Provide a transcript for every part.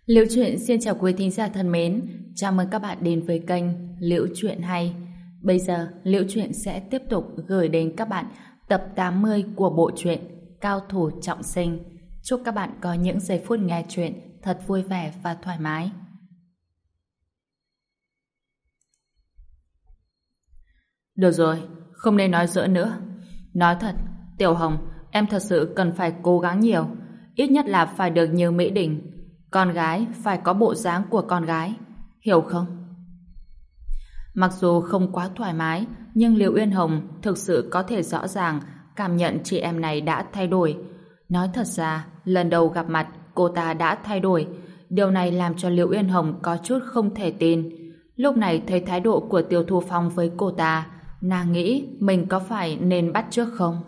Liễu Chuyện xin chào quý thính giả thân mến, chào mừng các bạn đến với kênh Liễu Chuyện Hay. Bây giờ, Liễu Chuyện sẽ tiếp tục gửi đến các bạn tập 80 của bộ truyện Cao Thủ Trọng Sinh. Chúc các bạn có những giây phút nghe chuyện thật vui vẻ và thoải mái. Được rồi, không nên nói giỡn nữa. Nói thật, Tiểu Hồng, em thật sự cần phải cố gắng nhiều, ít nhất là phải được như Mỹ Đình. Con gái phải có bộ dáng của con gái, hiểu không? Mặc dù không quá thoải mái, nhưng Liễu Uyên Hồng thực sự có thể rõ ràng cảm nhận chị em này đã thay đổi. Nói thật ra, lần đầu gặp mặt, cô ta đã thay đổi. Điều này làm cho Liễu Uyên Hồng có chút không thể tin. Lúc này thấy thái độ của Tiêu Thu Phong với cô ta, nàng nghĩ mình có phải nên bắt chước không?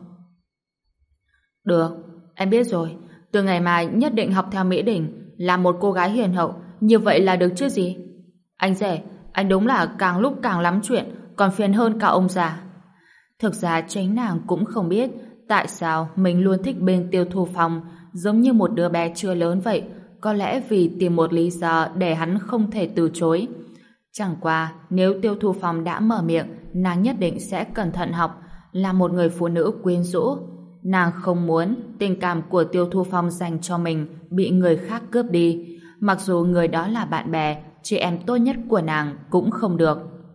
Được, em biết rồi. Từ ngày mai nhất định học theo Mỹ Đình, là một cô gái hiền hậu, như vậy là được chứ gì? Anh rể, anh đúng là càng lúc càng lắm chuyện, còn phiền hơn cả ông già. Thực ra chính nàng cũng không biết tại sao mình luôn thích bên Tiêu Thu Phong, giống như một đứa bé chưa lớn vậy, có lẽ vì tìm một lý do để hắn không thể từ chối. Chẳng qua, nếu Tiêu Thu Phong đã mở miệng, nàng nhất định sẽ cẩn thận học, là một người phụ nữ quyến rũ. Nàng không muốn tình cảm của Tiêu Thu Phong dành cho mình bị người khác cướp đi, mặc dù người đó là bạn bè, chị em tốt nhất của nàng cũng không được.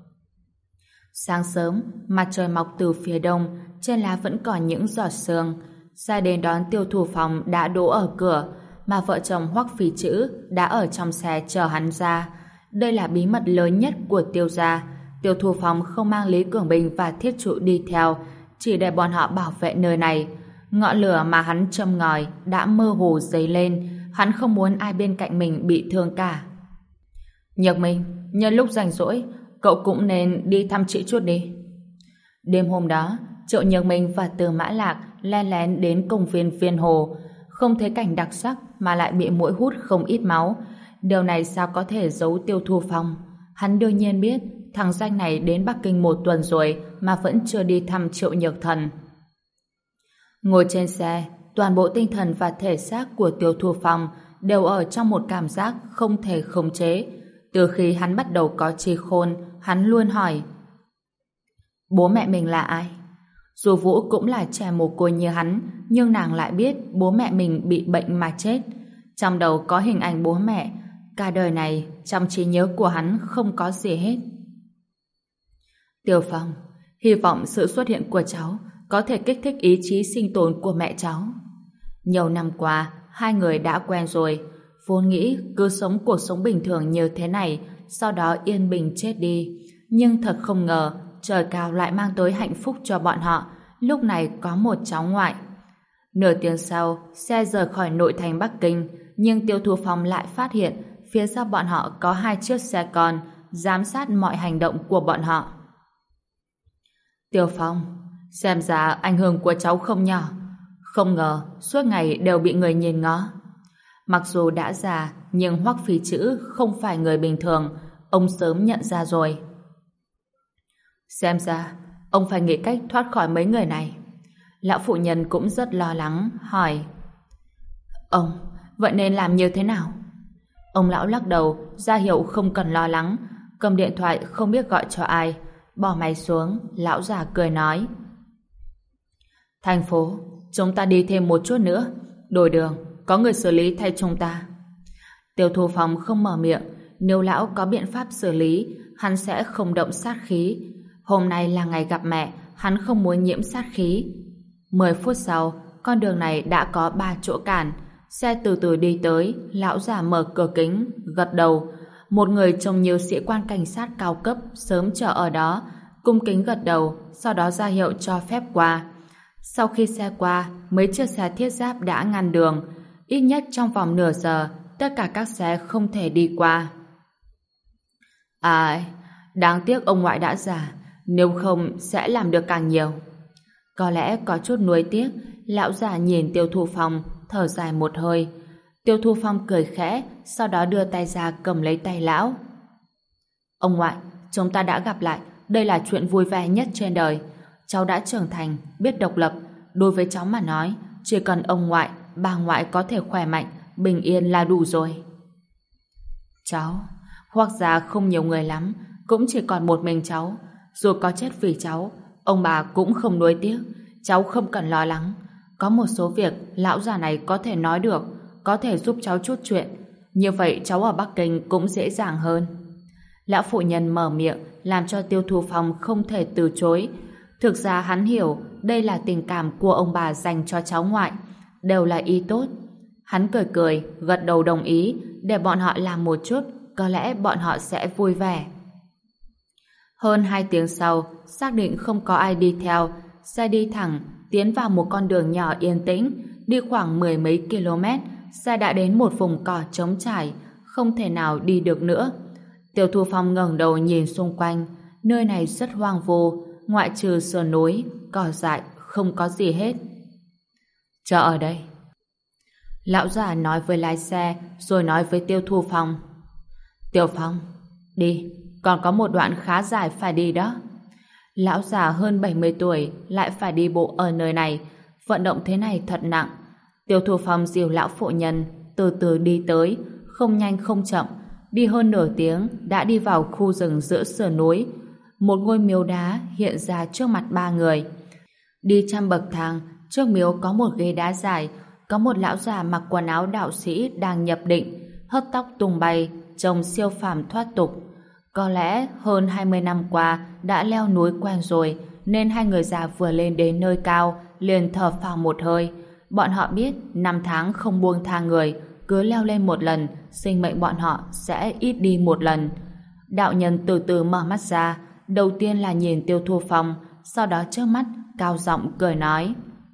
Sáng sớm, mặt trời mọc từ phía đông, trên lá vẫn còn những giọt sương. Ra đến đón Tiêu Thu Phong đã đỗ ở cửa, mà vợ chồng Hoắc Phỉ Trữ đã ở trong xe chờ hắn ra. Đây là bí mật lớn nhất của Tiêu gia. Tiêu Thu Phong không mang Lý Cường Bình và Thiết Trụ đi theo, chỉ để bọn họ bảo vệ nơi này. Ngọn lửa mà hắn châm ngòi đã mơ hồ dấy lên, hắn không muốn ai bên cạnh mình bị thương cả. Nhược Minh, nhân lúc rảnh rỗi, cậu cũng nên đi thăm chị chút đi. Đêm hôm đó, Triệu Nhược Minh và Từ Mã Lạc len lén đến công viên Viên Hồ, không thấy cảnh đặc sắc mà lại bị muỗi hút không ít máu. Điều này sao có thể giấu Tiêu Thu Phong? Hắn đương nhiên biết thằng danh này đến Bắc Kinh 1 tuần rồi mà vẫn chưa đi thăm Triệu Nhược Thần. Ngồi trên xe, toàn bộ tinh thần và thể xác của Tiêu Thu Phong đều ở trong một cảm giác không thể khống chế. Từ khi hắn bắt đầu có trí khôn, hắn luôn hỏi: bố mẹ mình là ai? Dù Vũ cũng là trẻ mồ côi như hắn, nhưng nàng lại biết bố mẹ mình bị bệnh mà chết. Trong đầu có hình ảnh bố mẹ, cả đời này trong trí nhớ của hắn không có gì hết. Tiêu Phong, hy vọng sự xuất hiện của cháu có thể kích thích ý chí sinh tồn của mẹ cháu. Nhiều năm qua, hai người đã quen rồi, vốn nghĩ cứ sống cuộc sống bình thường như thế này, sau đó yên bình chết đi. Nhưng thật không ngờ, trời cao lại mang tới hạnh phúc cho bọn họ, lúc này có một cháu ngoại. Nửa tiếng sau, xe rời khỏi nội thành Bắc Kinh, nhưng Tiêu Thu Phong lại phát hiện phía sau bọn họ có 2 chiếc xe con, giám sát mọi hành động của bọn họ. Tiêu Phong, xem ra ảnh hưởng của cháu không nhỏ. Không ngờ, suốt ngày đều bị người nhìn ngó. Mặc dù đã già, nhưng Hoắc Phỉ Trữ không phải người bình thường, ông sớm nhận ra rồi. Xem ra, ông phải nghĩ cách thoát khỏi mấy người này. Lão phụ nhân cũng rất lo lắng, hỏi: ông, vậy nên làm như thế nào? Ông lão lắc đầu, ra hiệu không cần lo lắng, cầm điện thoại không biết gọi cho ai. Bỏ máy xuống, lão già cười nói: thành phố, chúng ta đi thêm một chút nữa, đổi đường, có người xử lý thay chúng ta. Tiêu Thu Phong không mở miệng, nếu lão có biện pháp xử lý, hắn sẽ không động sát khí. Hôm nay là ngày gặp mẹ, hắn không muốn nhiễm sát khí. 10 phút sau, con đường này đã có 3 chỗ cản. Xe từ từ đi tới, lão già mở cửa kính, gật đầu. Một người trông như sĩ quan cảnh sát cao cấp sớm chờ ở đó, cung kính gật đầu, sau đó ra hiệu cho phép qua. Sau khi xe qua, mấy chiếc xe thiết giáp đã ngăn đường. Ít nhất trong vòng nửa giờ, tất cả các xe không thể đi qua. Đáng tiếc ông ngoại đã già, nếu không sẽ làm được càng nhiều. Có lẽ có chút nuối tiếc, lão già nhìn Tiêu Thu Phong, thở dài một hơi. Tiêu Thu Phong cười khẽ, sau đó đưa tay ra cầm lấy tay lão. Ông ngoại, chúng ta đã gặp lại, đây là chuyện vui vẻ nhất trên đời. Cháu đã trưởng thành, biết độc lập. Đối với cháu mà nói, chỉ cần ông ngoại, bà ngoại có thể khỏe mạnh, bình yên là đủ rồi. Cháu, Hoắc gia không nhiều người lắm, cũng chỉ còn một mình cháu. Dù có chết vì cháu, ông bà cũng không nuối tiếc. Cháu không cần lo lắng. Có một số việc lão già này có thể nói được, có thể giúp cháu chút chuyện. Như vậy cháu ở Bắc Kinh cũng dễ dàng hơn. Lão phụ nhân mở miệng làm cho Tiêu Thu Phong không thể từ chối. Thực ra hắn hiểu đây là tình cảm của ông bà dành cho cháu ngoại, đều là ý tốt. Hắn cười cười, gật đầu đồng ý, để bọn họ làm một chút, có lẽ bọn họ sẽ vui vẻ. Hơn 2 tiếng sau, xác định không có ai đi theo, xe đi thẳng, tiến vào một con đường nhỏ yên tĩnh, đi khoảng 10 mấy km, xe đã đến một vùng cỏ trống trải, không thể nào đi được nữa. Tiêu Thu Phong ngẩng đầu nhìn xung quanh, nơi này rất hoang vu, ngoại trừ sườn núi, cỏ dại, không có gì hết. Chờ ở đây. Lão già nói với lái xe, rồi nói với Tiêu Thu Phong. Tiêu Phong, đi, còn có một đoạn khá dài phải đi đó. Lão già hơn 70 tuổi lại phải đi bộ ở nơi này, vận động thế này thật nặng. Tiêu Thu Phong dìu lão phụ nhân từ từ đi tới, không nhanh không chậm, đi hơn nửa tiếng đã đi vào khu rừng giữa sườn núi. Một ngôi miếu đá hiện ra trước mặt ba người. Đi 100 bậc thang, trước miếu có một ghế đá dài, có một lão già mặc quần áo đạo sĩ đang nhập định, hớt tóc tung bay, trông siêu phàm thoát tục. Có lẽ hơn 20 năm qua đã leo núi quen rồi, nên hai người già vừa lên đến nơi cao liền thở phào một hơi. Bọn họ biết 5 tháng không buông tha người, cứ leo lên một lần, sinh mệnh bọn họ sẽ ít đi một lần. Đạo nhân từ từ mở mắt ra, đầu tiên là nhìn Tiêu Thu Phong, sau đó trước mắt cao giọng cười nói: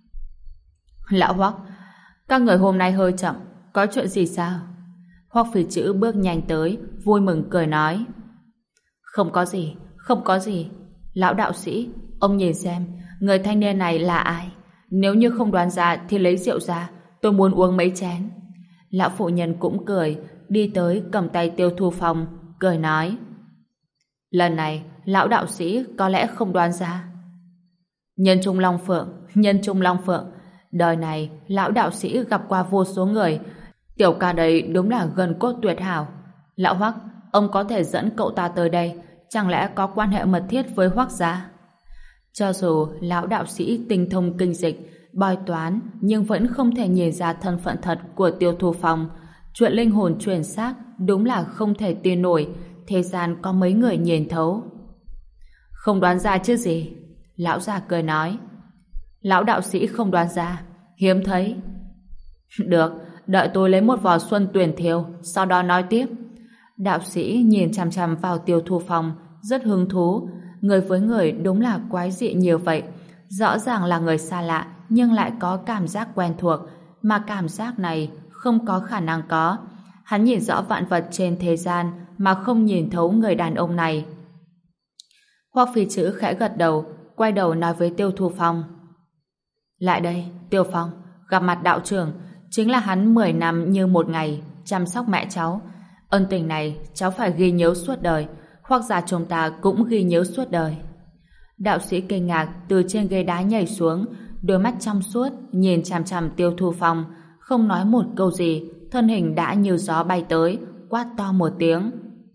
Lão Hoắc, các người hôm nay hơi chậm, có chuyện gì sao? Hoắc Phỉ Trữ bước nhanh tới, vui mừng cười nói: Không có gì, không có gì. Lão đạo sĩ, ông nhìn xem, người thanh niên này là ai? Nếu như không đoán ra thì lấy rượu ra, tôi muốn uống mấy chén. Lão phụ nhân cũng cười, đi tới cầm tay Tiêu Thu Phong, cười nói: Lần này, lão đạo sĩ có lẽ không đoán ra. Nhân trung long phượng, nhân trung long phượng. Đời này, lão đạo sĩ gặp qua vô số người. Tiểu ca đây đúng là gần cốt tuyệt hảo. Lão Hoắc, ông có thể dẫn cậu ta tới đây, chẳng lẽ có quan hệ mật thiết với Hoắc gia? Cho dù lão đạo sĩ tinh thông kinh dịch, bói toán, nhưng vẫn không thể nhìn ra thân phận thật của Tiêu Thu Phong. Chuyện linh hồn chuyển xác đúng là không thể tin nổi, thế gian có mấy người nhìn thấu. Không đoán ra chứ gì? Lão già cười nói. Lão đạo sĩ không đoán ra, hiếm thấy. Được, đợi tôi lấy một vò xuân tuyển thiêu, sau đó nói tiếp. Đạo sĩ nhìn chằm chằm vào Tiêu Thu Phong, rất hứng thú. Người với người đúng là quái dị nhiều vậy. Rõ ràng là người xa lạ, nhưng lại có cảm giác quen thuộc, mà cảm giác này không có khả năng có. Hắn nhìn rõ vạn vật trên thế gian mà không nhìn thấu người đàn ông này. Hoắc Phi Chữ khẽ gật đầu, quay đầu nói với Tiêu Thu Phong. Lại đây, Tiêu Phong, gặp mặt đạo trưởng, chính là hắn 10 năm như một ngày chăm sóc mẹ cháu. Ân tình này cháu phải ghi nhớ suốt đời, hoặc giả chúng ta cũng ghi nhớ suốt đời. Đạo sĩ kinh ngạc từ trên ghế đá nhảy xuống, đôi mắt trong suốt nhìn chằm chằm Tiêu Thu Phong, không nói một câu gì, thân hình đã như gió bay tới, quát to một tiếng.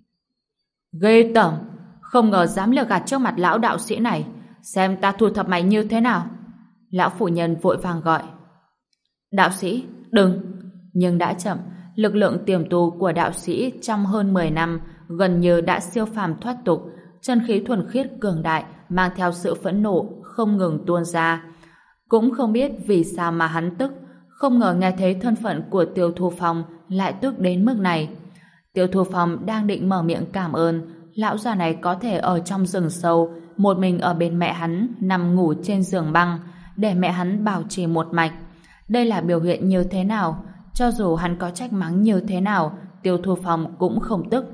Ghê tởm, không ngờ dám lừa gạt trước mặt lão đạo sĩ này, xem ta thu thập mày như thế nào. Lão phụ nhân vội vàng gọi. Đạo sĩ, đừng! Nhưng đã chậm, lực lượng tiềm tu của đạo sĩ trong hơn 10 năm gần như đã siêu phàm thoát tục, chân khí thuần khiết cường đại mang theo sự phẫn nộ không ngừng tuôn ra. Cũng không biết vì sao mà hắn tức, không ngờ nghe thấy thân phận của Tiêu Thu Phong lại tức đến mức này. Tiêu Thu Phong đang định mở miệng cảm ơn, lão già này có thể ở trong rừng sâu, một mình ở bên mẹ hắn nằm ngủ trên giường băng, để mẹ hắn bảo trì một mạch. Đây là biểu hiện như thế nào? Cho dù hắn có trách mắng như thế nào, Tiêu Thu Phong cũng không tức.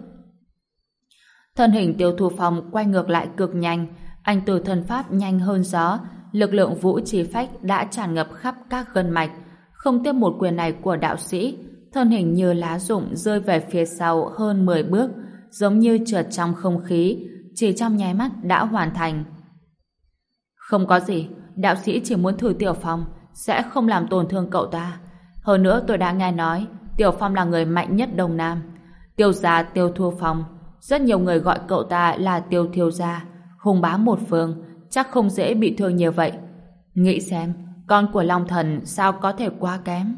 Thân hình Tiêu Thu Phong quay ngược lại cực nhanh, anh từ thân pháp nhanh hơn gió, lực lượng vũ trì phách đã tràn ngập khắp các gân mạch. Không tiếp một quyền này của đạo sĩ, thân hình như lá rụng rơi về phía sau hơn 10 bước, giống như trượt trong không khí, chỉ trong nháy mắt đã hoàn thành. Không có gì, đạo sĩ chỉ muốn thử Tiểu Phong, sẽ không làm tổn thương cậu ta. Hơn nữa tôi đã nghe nói Tiểu Phong là người mạnh nhất Đông Nam. Tiêu gia Tiêu Thu Phong, rất nhiều người gọi cậu ta là Tiêu thiếu gia, hùng bá một phương, chắc không dễ bị thương như vậy. Nghĩ xem, con của Long Thần sao có thể quá kém.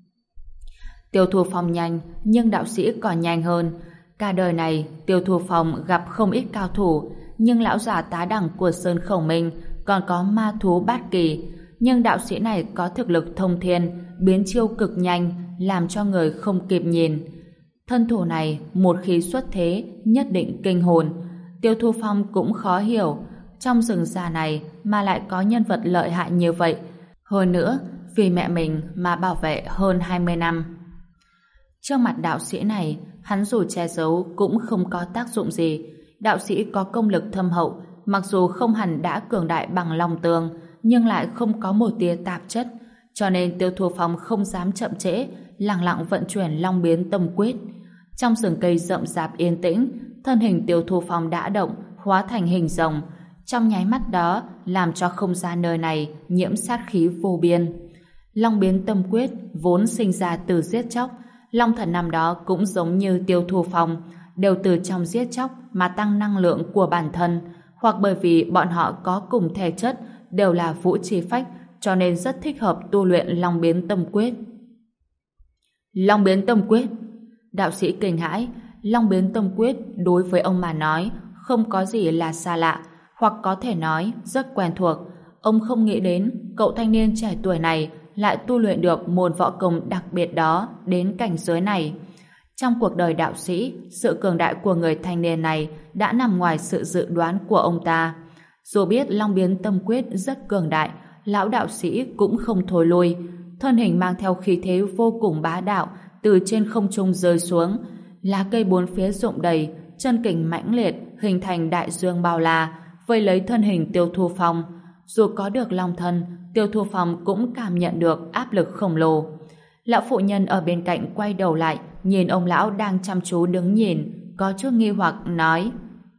Tiêu Thu Phong nhanh, nhưng đạo sĩ còn nhanh hơn. Cả đời này, Tiêu Thu Phong gặp không ít cao thủ, nhưng lão già tá đẳng của Sơn Khổng Minh còn có ma thú bát kỳ. Nhưng đạo sĩ này có thực lực thông thiên, biến chiêu cực nhanh, làm cho người không kịp nhìn. Thân thủ này, một khi xuất thế, nhất định kinh hồn. Tiêu Thu Phong cũng khó hiểu, trong rừng già này mà lại có nhân vật lợi hại như vậy. Hơn nữa, vì mẹ mình mà bảo vệ hơn 20 năm. Trước mặt đạo sĩ này, hắn dù che giấu cũng không có tác dụng gì. Đạo sĩ có công lực thâm hậu, mặc dù không hẳn đã cường đại bằng Long Tường, nhưng lại không có một tia tạp chất, cho nên Tiêu Thu Phong không dám chậm trễ, lặng lặng vận chuyển Long Biến Tâm Quyết. Trong rừng cây rậm rạp yên tĩnh, thân hình Tiêu Thu Phong đã động, hóa thành hình rồng. Trong nháy mắt đó, làm cho không gian nơi này nhiễm sát khí vô biên. Long Biến Tâm Quyết vốn sinh ra từ giết chóc, Long Thần năm đó cũng giống như Tiêu Thu Phong, đều từ trong giết chóc mà tăng năng lượng của bản thân, hoặc bởi vì bọn họ có cùng thể chất, đều là vũ chi phách, cho nên rất thích hợp tu luyện Long Biến Tâm Quyết. Long Biến Tâm Quyết. Đạo sĩ kinh hãi, Long Biến Tâm Quyết đối với ông mà nói không có gì là xa lạ, hoặc có thể nói rất quen thuộc. Ông không nghĩ đến cậu thanh niên trẻ tuổi này lại tu luyện được môn võ công đặc biệt đó đến cảnh giới này. Trong cuộc đời đạo sĩ, sự cường đại của người thanh niên này đã nằm ngoài sự dự đoán của ông ta. Dù biết Long Biến Tâm Quyết rất cường đại, lão đạo sĩ cũng không thôi lui. Thân hình mang theo khí thế vô cùng bá đạo, từ trên không trung rơi xuống. Lá cây bốn phía rụng đầy, chân kình mãnh liệt, hình thành đại dương bao la, vây lấy thân hình Tiêu Thu Phong. Dù có được Long Thân, Tiêu Thu Phong cũng cảm nhận được áp lực khổng lồ. Lão phụ nhân ở bên cạnh quay đầu lại, nhìn ông lão đang chăm chú đứng nhìn, có chút nghi hoặc nói: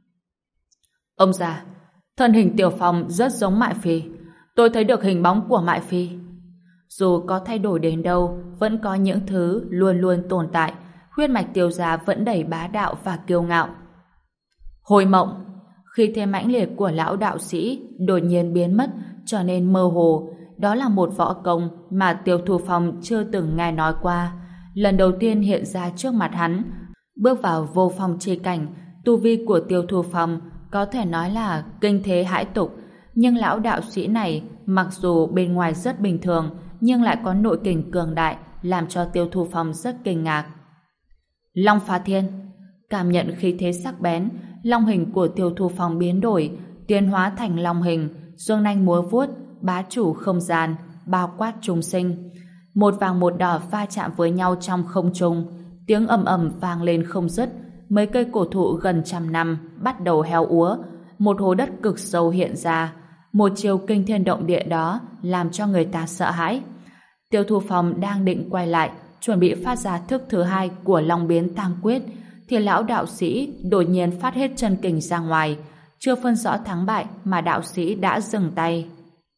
Ông già, thân hình Tiểu Phong rất giống Mại Phi. Tôi thấy được hình bóng của Mại Phi. Dù có thay đổi đến đâu, vẫn có những thứ luôn luôn tồn tại. Huyết mạch Tiêu gia vẫn đầy bá đạo và kiêu ngạo. Hồi mộng, khi thế mãnh liệt của lão đạo sĩ đột nhiên biến mất, trở nên mơ hồ. Đó là một võ công mà Tiêu Thu Phong chưa từng nghe nói qua. Lần đầu tiên hiện ra trước mặt hắn. Bước vào vô phong chi cảnh, tu vi của Tiêu Thu Phong có thể nói là kinh thế hãi tục. Nhưng lão đạo sĩ này, mặc dù bên ngoài rất bình thường, nhưng lại có nội kình cường đại, làm cho Tiêu Thu Phong rất kinh ngạc. Long Phá Thiên. Cảm nhận khí thế sắc bén, long hình của Tiêu Thu Phong biến đổi, tiến hóa thành long hình, dương nanh múa vuốt, bá chủ không gian, bao quát chúng sinh. Một vàng một đỏ va chạm với nhau trong không trung, tiếng ầm ầm vang lên không dứt. Mấy cây cổ thụ gần trăm năm bắt đầu héo úa, một hố đất cực sâu hiện ra. Một chiều kinh thiên động địa đó làm cho người ta sợ hãi. Tiêu Thu Phong đang định quay lại, chuẩn bị phát ra thức thứ hai của Long Biến Tam Quyết, thì lão đạo sĩ đột nhiên phát hết chân kình ra ngoài. Chưa phân rõ thắng bại mà đạo sĩ đã dừng tay.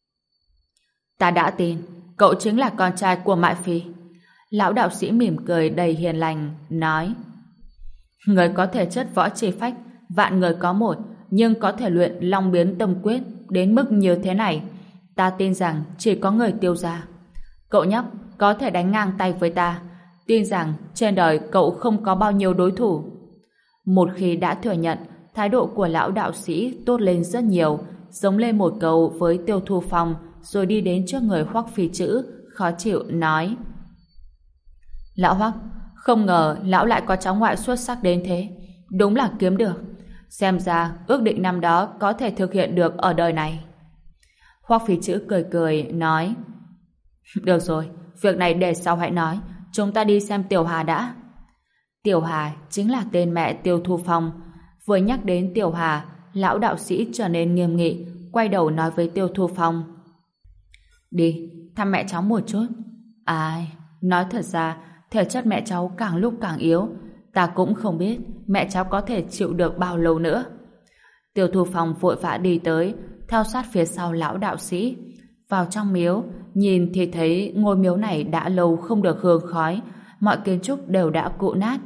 Ta đã tin, cậu chính là con trai của Mại Phi. Lão đạo sĩ mỉm cười đầy hiền lành, nói: Người có thể chất võ chi phách, vạn người có một, nhưng có thể luyện Long Biến Tâm Quyết đến mức như thế này, ta tin rằng chỉ có người Tiêu gia. Cậu nhóc có thể đánh ngang tay với ta, tin rằng trên đời cậu không có bao nhiêu đối thủ. Một khi đã thừa nhận, thái độ của lão đạo sĩ tốt lên rất nhiều, giống lên một câu với Tiêu Thu Phong, rồi đi đến trước người Hoắc Phi Chữ, khó chịu nói: Lão Hoắc, không ngờ lão lại có cháu ngoại xuất sắc đến thế, đúng là kiếm được. Xem ra ước định năm đó có thể thực hiện được ở đời này. Hoắc Phi Chữ cười cười nói: Được rồi, việc này để sau hãy nói, chúng ta đi xem Tiểu Hà đã. Tiểu Hà chính là tên mẹ Tiêu Thu Phong. Vừa nhắc đến Tiểu Hà, lão đạo sĩ trở nên nghiêm nghị, quay đầu nói với Tiêu Thu Phong: Đi, thăm mẹ cháu một chút. Ai, nói thật ra, thể chất mẹ cháu càng lúc càng yếu, ta cũng không biết mẹ cháu có thể chịu được bao lâu nữa. Tiêu Thu Phong vội vã đi tới, theo sát phía sau lão đạo sĩ. Vào trong miếu, nhìn thì thấy ngôi miếu này đã lâu không được hương khói, mọi kiến trúc đều đã cũ nát,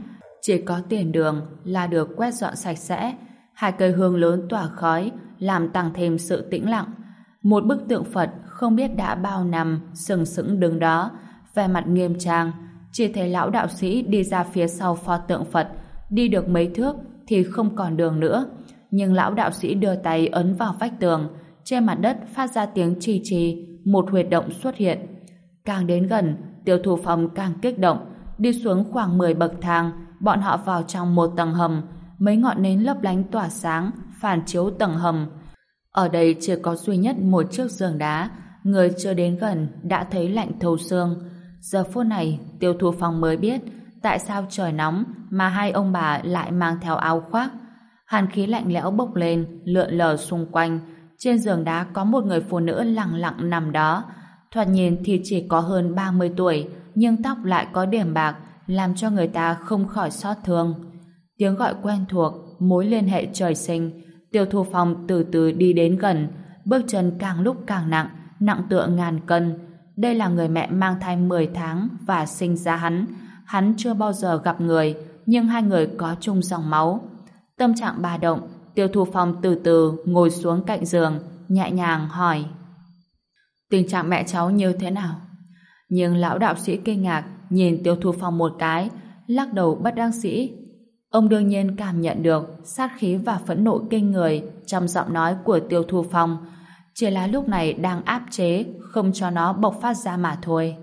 Chỉ có tiền đường là được quét dọn sạch sẽ, hai cây hương lớn tỏa khói làm tăng thêm sự tĩnh lặng. Một bức tượng Phật không biết đã bao năm sừng sững đứng đó, vẻ mặt nghiêm trang. Chỉ thấy lão đạo sĩ đi ra phía sau pho tượng Phật, đi được mấy thước thì không còn đường nữa. Nhưng lão đạo sĩ đưa tay ấn vào vách tường, trên mặt đất phát ra tiếng chi chi, một huyệt động xuất hiện. Càng đến gần, Tiêu Thu Phong càng kích động. Đi xuống khoảng 10 bậc thang, bọn họ vào trong một tầng hầm, mấy ngọn nến lấp lánh tỏa sáng, phản chiếu tầng hầm. Ở đây chỉ có duy nhất một chiếc giường đá, người chưa đến gần đã thấy lạnh thấu xương. Giờ phút này, Tiêu Thu Phong mới biết tại sao trời nóng mà hai ông bà lại mang theo áo khoác. Hàn khí lạnh lẽo bốc lên, lượn lờ xung quanh. Trên giường đá có một người phụ nữ lặng lặng nằm đó. Thoạt nhìn thì chỉ có hơn 30 tuổi, nhưng tóc lại có điểm bạc, làm cho người ta không khỏi xót thương. Tiếng gọi quen thuộc, mối liên hệ trời sinh. Tiêu Thu Phong từ từ đi đến gần, bước chân càng lúc càng nặng, nặng tựa ngàn cân. Đây là người mẹ mang thai 10 tháng và sinh ra hắn. Hắn chưa bao giờ gặp người, nhưng hai người có chung dòng máu. Tâm trạng bà động, Tiêu Thu Phong từ từ ngồi xuống cạnh giường, nhẹ nhàng hỏi: tình trạng mẹ cháu như thế nào? Nhưng lão đạo sĩ kinh ngạc nhìn Tiêu Thu Phong một cái, lắc đầu bất đắc dĩ. Ông đương nhiên cảm nhận được sát khí và phẫn nộ kinh người trong giọng nói của Tiêu Thu Phong, chỉ là lúc này đang áp chế, không cho nó bộc phát ra mà thôi.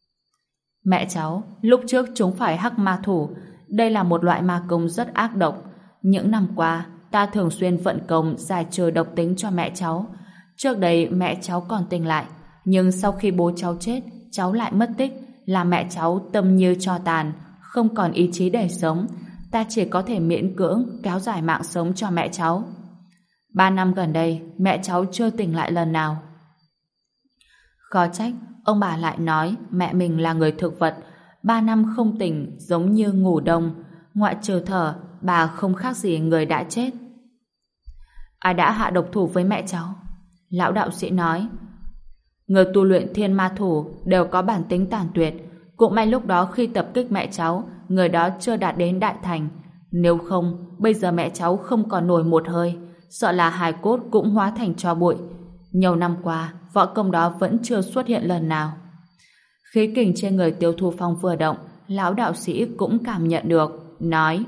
Mẹ cháu, lúc trước chúng phải hắc ma thủ, đây là một loại ma công rất ác độc. Những năm qua, ta thường xuyên vận công giải trừ độc tính cho mẹ cháu. Trước đây mẹ cháu còn tỉnh lại, nhưng sau khi bố cháu chết, cháu lại mất tích, làm mẹ cháu tâm như tro tàn, không còn ý chí để sống. Ta chỉ có thể miễn cưỡng kéo dài mạng sống cho mẹ cháu. 3 năm gần đây, mẹ cháu chưa tỉnh lại lần nào. Khó trách, ông bà lại nói mẹ mình là người thực vật. 3 năm không tỉnh giống như ngủ đông. Ngoại trừ thở, bà không khác gì người đã chết. Ai đã hạ độc thủ với mẹ cháu? Lão đạo sĩ nói: người tu luyện thiên ma thủ đều có bản tính tàn tuyệt. Cũng may lúc đó khi tập kích mẹ cháu, người đó chưa đạt đến đại thành. Nếu không, bây giờ mẹ cháu không còn nổi một hơi, sợ là hài cốt cũng hóa thành tro bụi. Nhiều năm qua, võ công đó vẫn chưa xuất hiện lần nào. Khí kình trên người Tiêu Thu Phong vừa động, lão đạo sĩ cũng cảm nhận được, nói: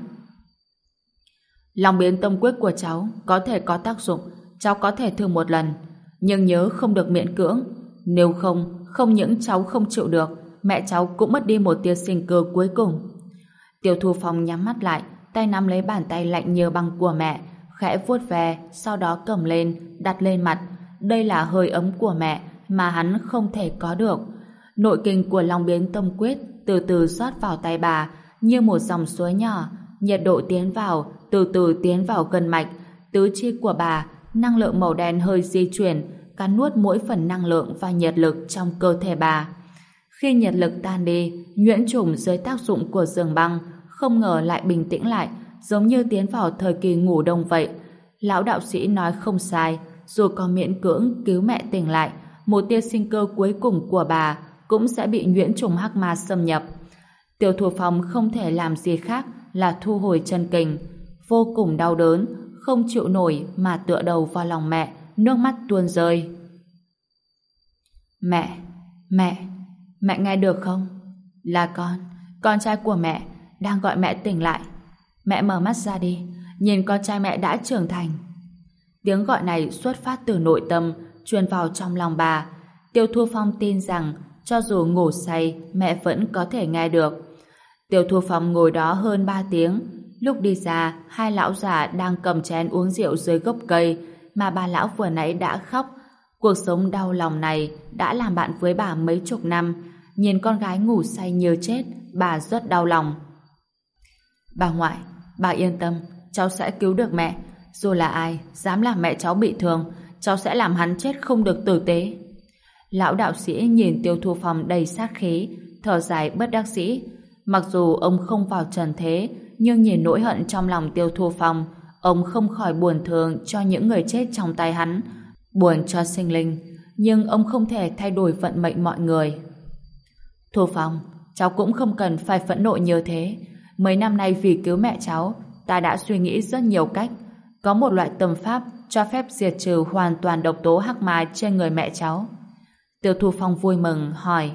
Long biến tâm quyết của cháu có thể có tác dụng, cháu có thể thử một lần, nhưng nhớ không được miễn cưỡng. Nếu không, không những cháu không chịu được, mẹ cháu cũng mất đi một tia sinh cơ cuối cùng. Tiêu Thu Phong nhắm mắt lại, tay nắm lấy bàn tay lạnh như băng của mẹ, khẽ vuốt ve, sau đó cầm lên, đặt lên mặt. Đây là hơi ấm của mẹ mà hắn không thể có được. Nội kinh của Long biến tâm quyết từ từ rót vào tay bà như một dòng suối nhỏ, nhiệt độ tiến vào, từ từ tiến vào gân mạch, tứ chi của bà, năng lượng màu đen hơi di chuyển, cắn nuốt mỗi phần năng lượng và nhiệt lực trong cơ thể bà. Khi nhiệt lực tan đi, nhuyễn trùng dưới tác dụng của giường băng không ngờ lại bình tĩnh lại, giống như tiến vào thời kỳ ngủ đông vậy. Lão đạo sĩ nói không sai, dù có miễn cưỡng cứu mẹ tỉnh lại, một tia sinh cơ cuối cùng của bà cũng sẽ bị nhuyễn trùng hắc ma xâm nhập. Tiêu Thu Phong không thể làm gì khác là thu hồi chân kình, vô cùng đau đớn, không chịu nổi mà tựa đầu vào lòng mẹ, nước mắt tuôn rơi. Mẹ, mẹ nghe được không? Là con trai của mẹ, đang gọi mẹ tỉnh lại. Mẹ mở mắt ra đi, nhìn con trai mẹ đã trưởng thành. Tiếng gọi này xuất phát từ nội tâm, truyền vào trong lòng bà. Tiêu Thu Phong tin rằng cho dù ngủ say, mẹ vẫn có thể nghe được. Tiêu Thu Phong ngồi đó hơn 3 tiếng. Lúc đi ra, hai lão già đang cầm chén uống rượu dưới gốc cây, mà bà lão vừa nãy đã khóc. Cuộc sống đau lòng này đã làm bạn với bà mấy chục năm. Nhìn con gái ngủ say như chết, bà rất đau lòng. Bà ngoại, bà yên tâm, cháu sẽ cứu được mẹ. Dù là ai dám làm mẹ cháu bị thương, cháu sẽ làm hắn chết không được tử tế. Lão đạo sĩ nhìn Tiêu Thu Phong đầy sát khí, thở dài bất đắc dĩ. Mặc dù ông không vào trần thế, nhưng nhìn nỗi hận trong lòng Tiêu Thu Phong, ông không khỏi buồn thương cho những người chết trong tay hắn, buồn cho sinh linh, nhưng ông không thể thay đổi vận mệnh mọi người. Thu Phong, cháu cũng không cần phải phẫn nộ như thế. Mấy năm nay vì cứu mẹ cháu, ta đã suy nghĩ rất nhiều cách. Có một loại tâm pháp cho phép diệt trừ hoàn toàn độc tố hắc mai trên người mẹ cháu. Tiêu Thu Phong vui mừng hỏi: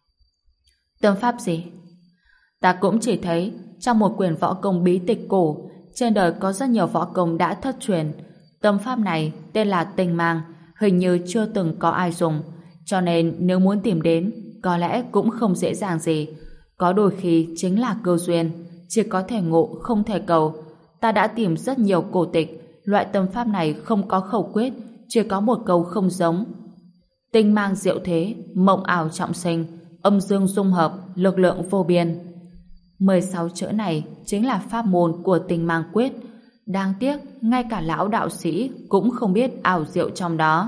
tâm pháp gì? Ta cũng chỉ thấy trong một quyển võ công bí tịch cổ, trên đời có rất nhiều võ công đã thất truyền. Tâm pháp này tên là Tinh Mang, hình như chưa từng có ai dùng, cho nên nếu muốn tìm đến có lẽ cũng không dễ dàng gì. Có đôi khi chính là cơ duyên, chỉ có thể ngộ không thể cầu. Ta đã tìm rất nhiều cổ tịch, loại tâm pháp này không có khẩu quyết, chỉ có một câu không giống: tinh mang diệu thế, mộng ảo trọng sinh, âm dương dung hợp, lực lượng vô biên. 16 chữ này chính là pháp môn của Tinh Mang Quyết. Đáng tiếc, ngay cả lão đạo sĩ cũng không biết ảo diệu trong đó.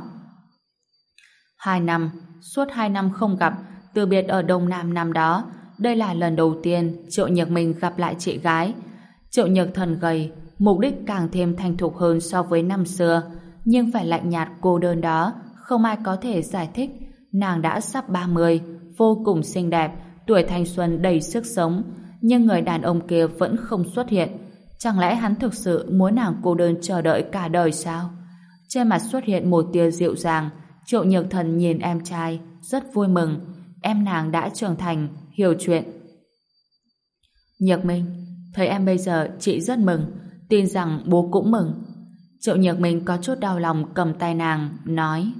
2 năm, suốt 2 năm không gặp, từ biệt ở Đông Nam năm đó, đây là lần đầu tiên Triệu Nhược Minh gặp lại chị gái. Triệu Nhược Thần gầy, mục đích càng thêm thành thục hơn so với năm xưa, nhưng phải lạnh nhạt cô đơn đó, không ai có thể giải thích. Nàng đã sắp 30, vô cùng xinh đẹp, tuổi thanh xuân đầy sức sống, nhưng người đàn ông kia vẫn không xuất hiện. Chẳng lẽ hắn thực sự muốn nàng cô đơn chờ đợi cả đời sao? Trên mặt xuất hiện một tia dịu dàng. Triệu Nhược Thần nhìn em trai, rất vui mừng. Em nàng đã trưởng thành, hiểu chuyện. Nhược Minh, thấy em bây giờ chị rất mừng, tin rằng bố cũng mừng. Triệu Nhược Minh có chút đau lòng cầm tay nàng, nói: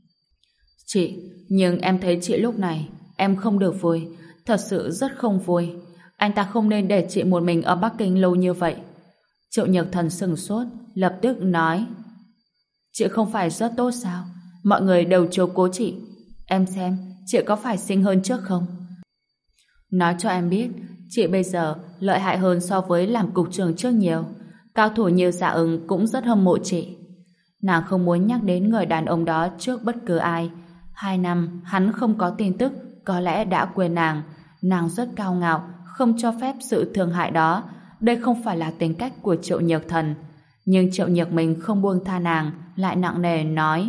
chị, nhưng em thấy chị lúc này, em không được vui, thật sự rất không vui. Anh ta không nên để chị một mình ở Bắc Kinh lâu như vậy. Triệu Nhược Thần sững sốt, lập tức nói: chị không phải rất tốt sao? Mọi người đều chiếu cố chị. Em xem, chị có phải xinh hơn trước không? Nói cho em biết, chị bây giờ lợi hại hơn so với làm cục trưởng trước nhiều. Cao thủ như Dạ Ưng cũng rất hâm mộ chị. Nàng không muốn nhắc đến người đàn ông đó trước bất cứ ai. 2 năm hắn không có tin tức, có lẽ đã quên nàng. Nàng rất cao ngạo, không cho phép sự thương hại đó. Đây không phải là tính cách của Triệu Nhược Thần. Nhưng Triệu Nhược Minh không buông tha nàng, lại nặng nề nói: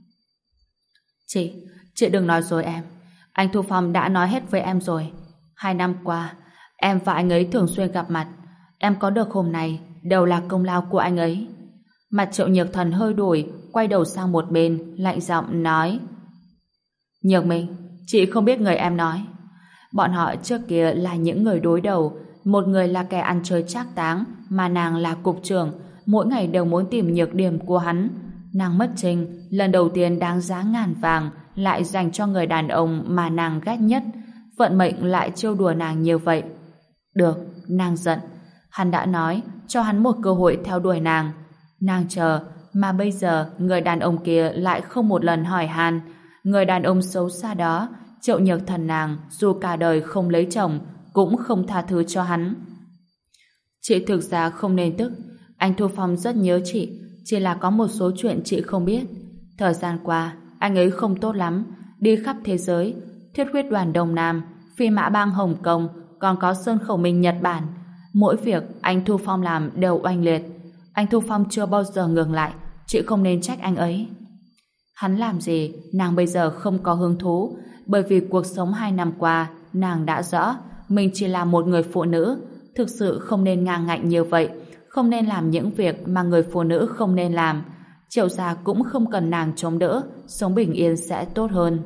chị đừng nói dối em. Anh Thu Phong đã nói hết với em rồi. 2 năm qua, em và anh ấy thường xuyên gặp mặt. Em có được hôm nay đều là công lao của anh ấy. Mặt Triệu Nhược Thần hơi đổi, quay đầu sang một bên, lạnh giọng nói: Nhược Minh, chị không biết người em nói. Bọn họ trước kia là những người đối đầu. Một người là kẻ ăn chơi trác táng, mà nàng là cục trưởng, mỗi ngày đều muốn tìm nhược điểm của hắn. Nàng mất trình, lần đầu tiên đáng giá ngàn vàng lại dành cho người đàn ông mà nàng ghét nhất. Vận mệnh lại trêu đùa nàng như vậy. Được, nàng giận. Hắn đã nói cho hắn một cơ hội theo đuổi nàng. Nàng chờ, mà bây giờ người đàn ông kia lại không một lần hỏi han. Người đàn ông xấu xa đó, Triệu Nhược Thần nàng dù cả đời không lấy chồng cũng không tha thứ cho hắn. Chị thực ra không nên tức. Anh Thu Phong rất nhớ chị, chỉ là có một số chuyện chị không biết. Thời gian qua, anh ấy không tốt lắm, đi khắp thế giới, Thiết Huyết Đoàn Đông Nam, Phi Mã Bang Hồng Kông, còn có Sơn Khẩu Minh Nhật Bản. Mỗi việc anh Thu Phong làm đều oanh liệt. Anh Thu Phong chưa bao giờ ngừng lại, chị không nên trách anh ấy. Hắn làm gì, nàng bây giờ không có hứng thú, bởi vì cuộc sống 2 năm qua, nàng đã rõ mình chỉ là một người phụ nữ, thực sự không nên ngang ngạnh như vậy, không nên làm những việc mà người phụ nữ không nên làm. Triệu gia cũng không cần nàng chống đỡ, sống bình yên sẽ tốt hơn.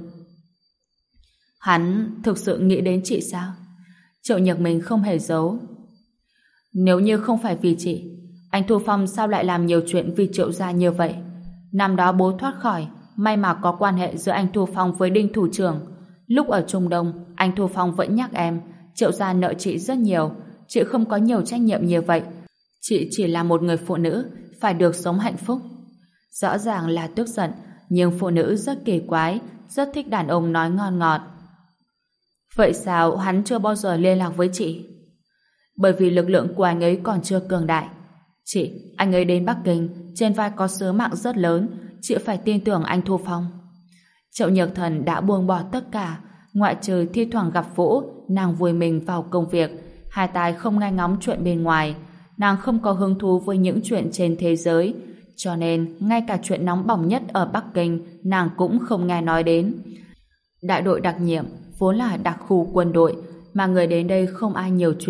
Hắn thực sự nghĩ đến chị sao? Triệu Nhược Minh không hề giấu. Nếu như không phải vì chị, anh Thu Phong sao lại làm nhiều chuyện vì Triệu gia như vậy? Năm đó bố thoát khỏi, may mà có quan hệ giữa anh Thu Phong với Đinh thủ trưởng. Lúc ở Trung Đông, anh Thu Phong vẫn nhắc em, Triệu gia nợ chị rất nhiều, chị không có nhiều trách nhiệm như vậy. Chị chỉ là một người phụ nữ, phải được sống hạnh phúc. Rõ ràng là tức giận, nhưng phụ nữ rất kỳ quái, rất thích đàn ông nói ngon ngọt. Vậy sao hắn chưa bao giờ liên lạc với chị? Bởi vì lực lượng của anh ấy còn chưa cường đại. Chị, anh ấy đến Bắc Kinh, trên vai có sứ mạng rất lớn, chị phải tin tưởng anh Thu Phong. Triệu Nhược Thần đã buông bỏ tất cả, ngoại trừ thi thoảng gặp Vũ, nàng vùi mình vào công việc, hai tai không nghe ngóng chuyện bên ngoài. Nàng không có hứng thú với những chuyện trên thế giới, cho nên ngay cả chuyện nóng bỏng nhất ở Bắc Kinh nàng cũng không nghe nói đến. Đại đội đặc nhiệm vốn là đặc khu quân đội, mà người đến đây không ai nhiều chuyện,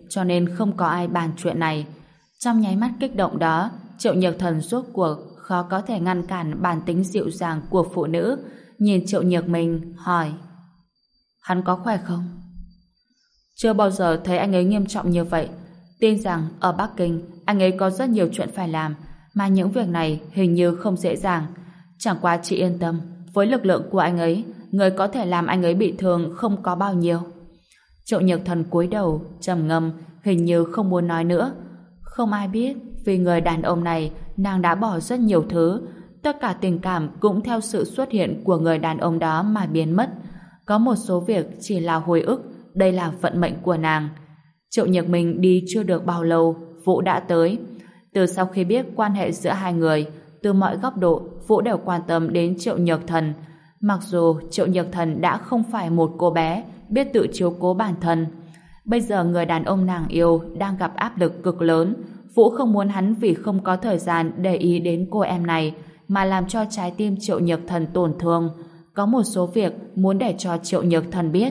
cho nên không có ai bàn chuyện này. Trong nháy mắt kích động đó, Triệu Nhược Thần rốt cuộc khó có thể ngăn cản bản tính dịu dàng của phụ nữ, nhìn Triệu Nhược Minh hỏi: hắn có khỏe không? Chưa bao giờ thấy anh ấy nghiêm trọng như vậy. Tin rằng ở Bắc Kinh anh ấy có rất nhiều chuyện phải làm, mà những việc này hình như không dễ dàng. Chẳng qua chị yên tâm, với lực lượng của anh ấy, người có thể làm anh ấy bị thương không có bao nhiêu. Triệu Nhược Thần cúi đầu trầm ngâm, hình như không muốn nói nữa. Không ai biết vì người đàn ông này nàng đã bỏ rất nhiều thứ, tất cả tình cảm cũng theo sự xuất hiện của người đàn ông đó mà biến mất. Có một số việc chỉ là hồi ức, đây là vận mệnh của nàng. Triệu Nhược Minh đi chưa được bao lâu, Vũ đã tới. Từ sau khi biết quan hệ giữa hai người, từ mọi góc độ Vũ đều quan tâm đến Triệu Nhược Thần. Mặc dù Triệu Nhược Thần đã không phải một cô bé biết tự chiếu cố bản thân, bây giờ người đàn ông nàng yêu đang gặp áp lực cực lớn. Vũ không muốn hắn vì không có thời gian để ý đến cô em này mà làm cho trái tim Triệu Nhược Thần tổn thương. Có một số việc muốn để cho Triệu Nhược Thần biết.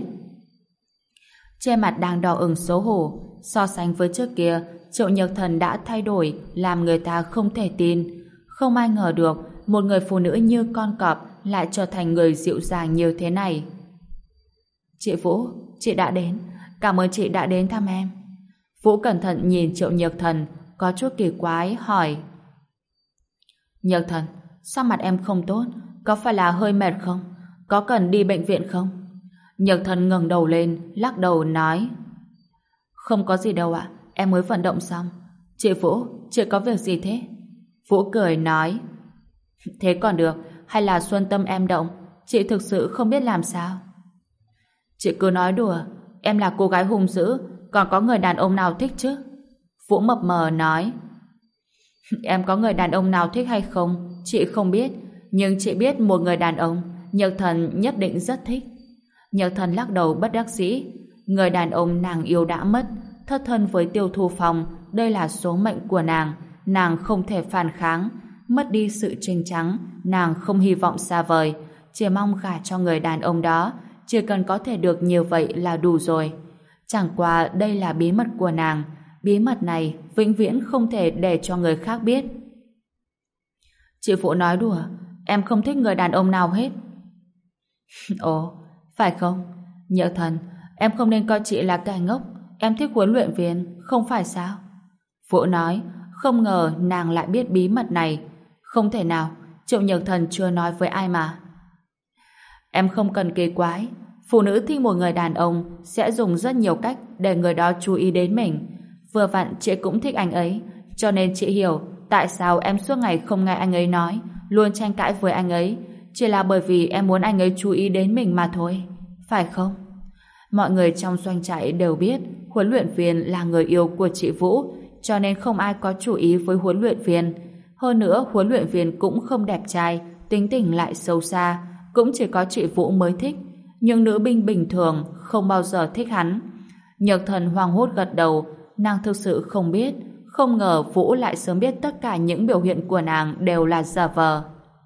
Trên mặt đang đỏ ửng xấu hổ, so sánh với trước kia, Triệu Nhược Thần đã thay đổi, làm người ta không thể tin. Không ai ngờ được một người phụ nữ như con cọp lại trở thành người dịu dàng như thế này. Chị Vũ, chị đã đến. Cảm ơn chị đã đến thăm em. Vũ cẩn thận nhìn Triệu Nhược Thần, có chút kỳ quái hỏi: Nhược Thần, sao mặt em không tốt? Có phải là hơi mệt không? Có cần đi bệnh viện không? Nhược Thần ngẩng đầu lên, lắc đầu nói: không có gì đâu ạ, em mới vận động xong. Chị Vũ, chị có việc gì thế? Vũ cười nói: thế còn được, hay là Xuân Tâm em động? Chị thực sự không biết làm sao. Chị cứ nói đùa, em là cô gái hung dữ, còn có người đàn ông nào thích chứ? Vũ mập mờ nói: em có người đàn ông nào thích hay không, chị không biết, nhưng chị biết một người đàn ông Nhược Thần nhất định rất thích. Nhược Thần lắc đầu bất đắc dĩ. Người đàn ông nàng yêu đã mất, thất thân với Tiêu Thu Phong, đây là số mệnh của nàng không thể phản kháng. Mất đi sự trinh trắng, nàng không hy vọng xa vời, chỉ mong gả cho người đàn ông đó. Chỉ cần có thể được như vậy là đủ rồi. Chẳng qua đây là bí mật của nàng, bí mật này vĩnh viễn không thể để cho người khác biết. Chị Phụ nói đùa, em không thích người đàn ông nào hết. Ồ, phải không? Nhược Thần, em không nên coi chị là kẻ ngốc. Em thích huấn luyện viên, không phải sao? Phụ nói, không ngờ nàng lại biết bí mật này. Không thể nào, Triệu Nhược Thần chưa nói với ai mà. Em không cần kỳ quái. Phụ nữ thích một người đàn ông sẽ dùng rất nhiều cách để người đó chú ý đến mình. Vừa vặn chị cũng thích anh ấy, cho nên chị hiểu tại sao em suốt ngày không nghe anh ấy nói, luôn tranh cãi với anh ấy. Chỉ là bởi vì em muốn anh ấy chú ý đến mình mà thôi, phải không? Mọi người trong doanh trại đều biết huấn luyện viên là người yêu của chị Vũ, cho nên không ai có chú ý với huấn luyện viên. Hơn nữa huấn luyện viên cũng không đẹp trai, tính tình lại xấu xa, cũng chỉ có chị Vũ mới thích. Nhưng nữ binh bình thường không bao giờ thích hắn. Nhược Thần hoảng hốt gật đầu, nàng thực sự không biết, không ngờ Vũ lại sớm biết tất cả những biểu hiện của nàng đều là giả vờ.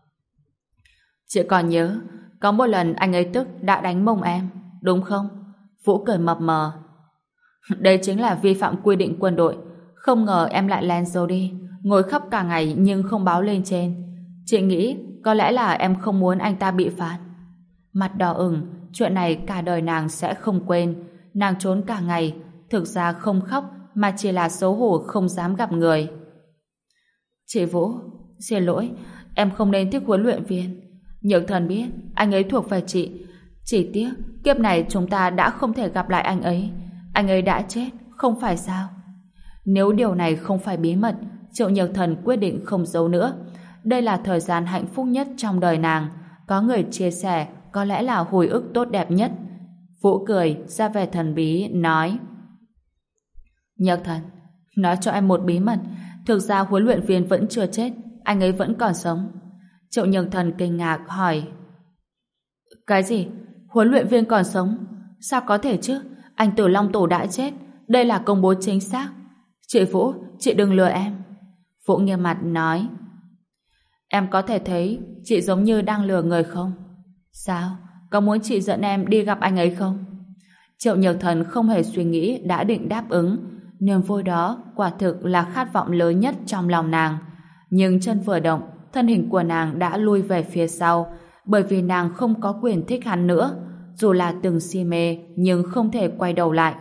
Chị còn nhớ, có một lần anh ấy tức đã đánh mông em, đúng không? Vũ cười mập mờ. Đây chính là vi phạm quy định quân đội. Không ngờ em lại len giấu đi, ngồi khắp cả ngày nhưng không báo lên trên. Chị nghĩ có lẽ là em không muốn anh ta bị phạt. Mặt đỏ ửng, chuyện này cả đời nàng sẽ không quên. Nàng trốn cả ngày, thực ra không khóc mà chỉ là xấu hổ không dám gặp người. Chị Vũ, xin lỗi, em không nên thích huấn luyện viên. Nhược Thần biết anh ấy thuộc về chị. Chỉ tiếc kiếp này chúng ta đã không thể gặp lại anh ấy. Anh ấy đã chết, không phải sao? Nếu điều này không phải bí mật, Triệu Nhược Thần quyết định không giấu nữa. Đây là thời gian hạnh phúc nhất trong đời nàng. Có người chia sẻ, có lẽ là hồi ức tốt đẹp nhất. Vũ cười, ra vẻ thần bí, nói: Nhược Thần, nói cho em một bí mật. Thực ra huấn luyện viên vẫn chưa chết, anh ấy vẫn còn sống. Triệu Nhược Thần kinh ngạc hỏi: cái gì? Huấn luyện viên còn sống? Sao có thể chứ? Anh Tử Long Tổ đã chết. Đây là công bố chính xác. Chị Vũ, chị đừng lừa em. Vũ nghiêm mặt nói: em có thể thấy chị giống như đang lừa người không? Sao? Có muốn chị dẫn em đi gặp anh ấy không? Triệu Nhược Thần không hề suy nghĩ đã định đáp ứng. Niềm vui đó quả thực là khát vọng lớn nhất trong lòng nàng. Nhưng chân vừa động, thân hình của nàng đã lui về phía sau, bởi vì nàng không có quyền thích hắn nữa. Dù là từng si mê, nhưng không thể quay đầu lại.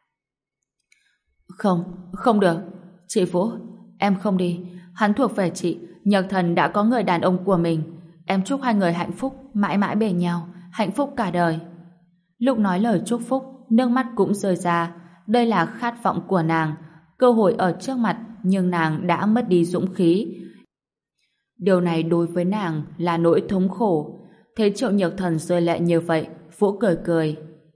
Không, không được. Chị Vũ, em không đi. Hắn thuộc về chị. Nhật Thần đã có người đàn ông của mình. Em chúc hai người hạnh phúc, mãi mãi bên nhau, hạnh phúc cả đời. Lúc nói lời chúc phúc, nước mắt cũng rơi ra. Đây là khát vọng của nàng. Cơ hội ở trước mặt, nhưng nàng đã mất đi dũng khí. Điều này đối với nàng là nỗi thống khổ. Thấy Triệu Nhược Thần rơi lệ như vậy, Vũ cười cười.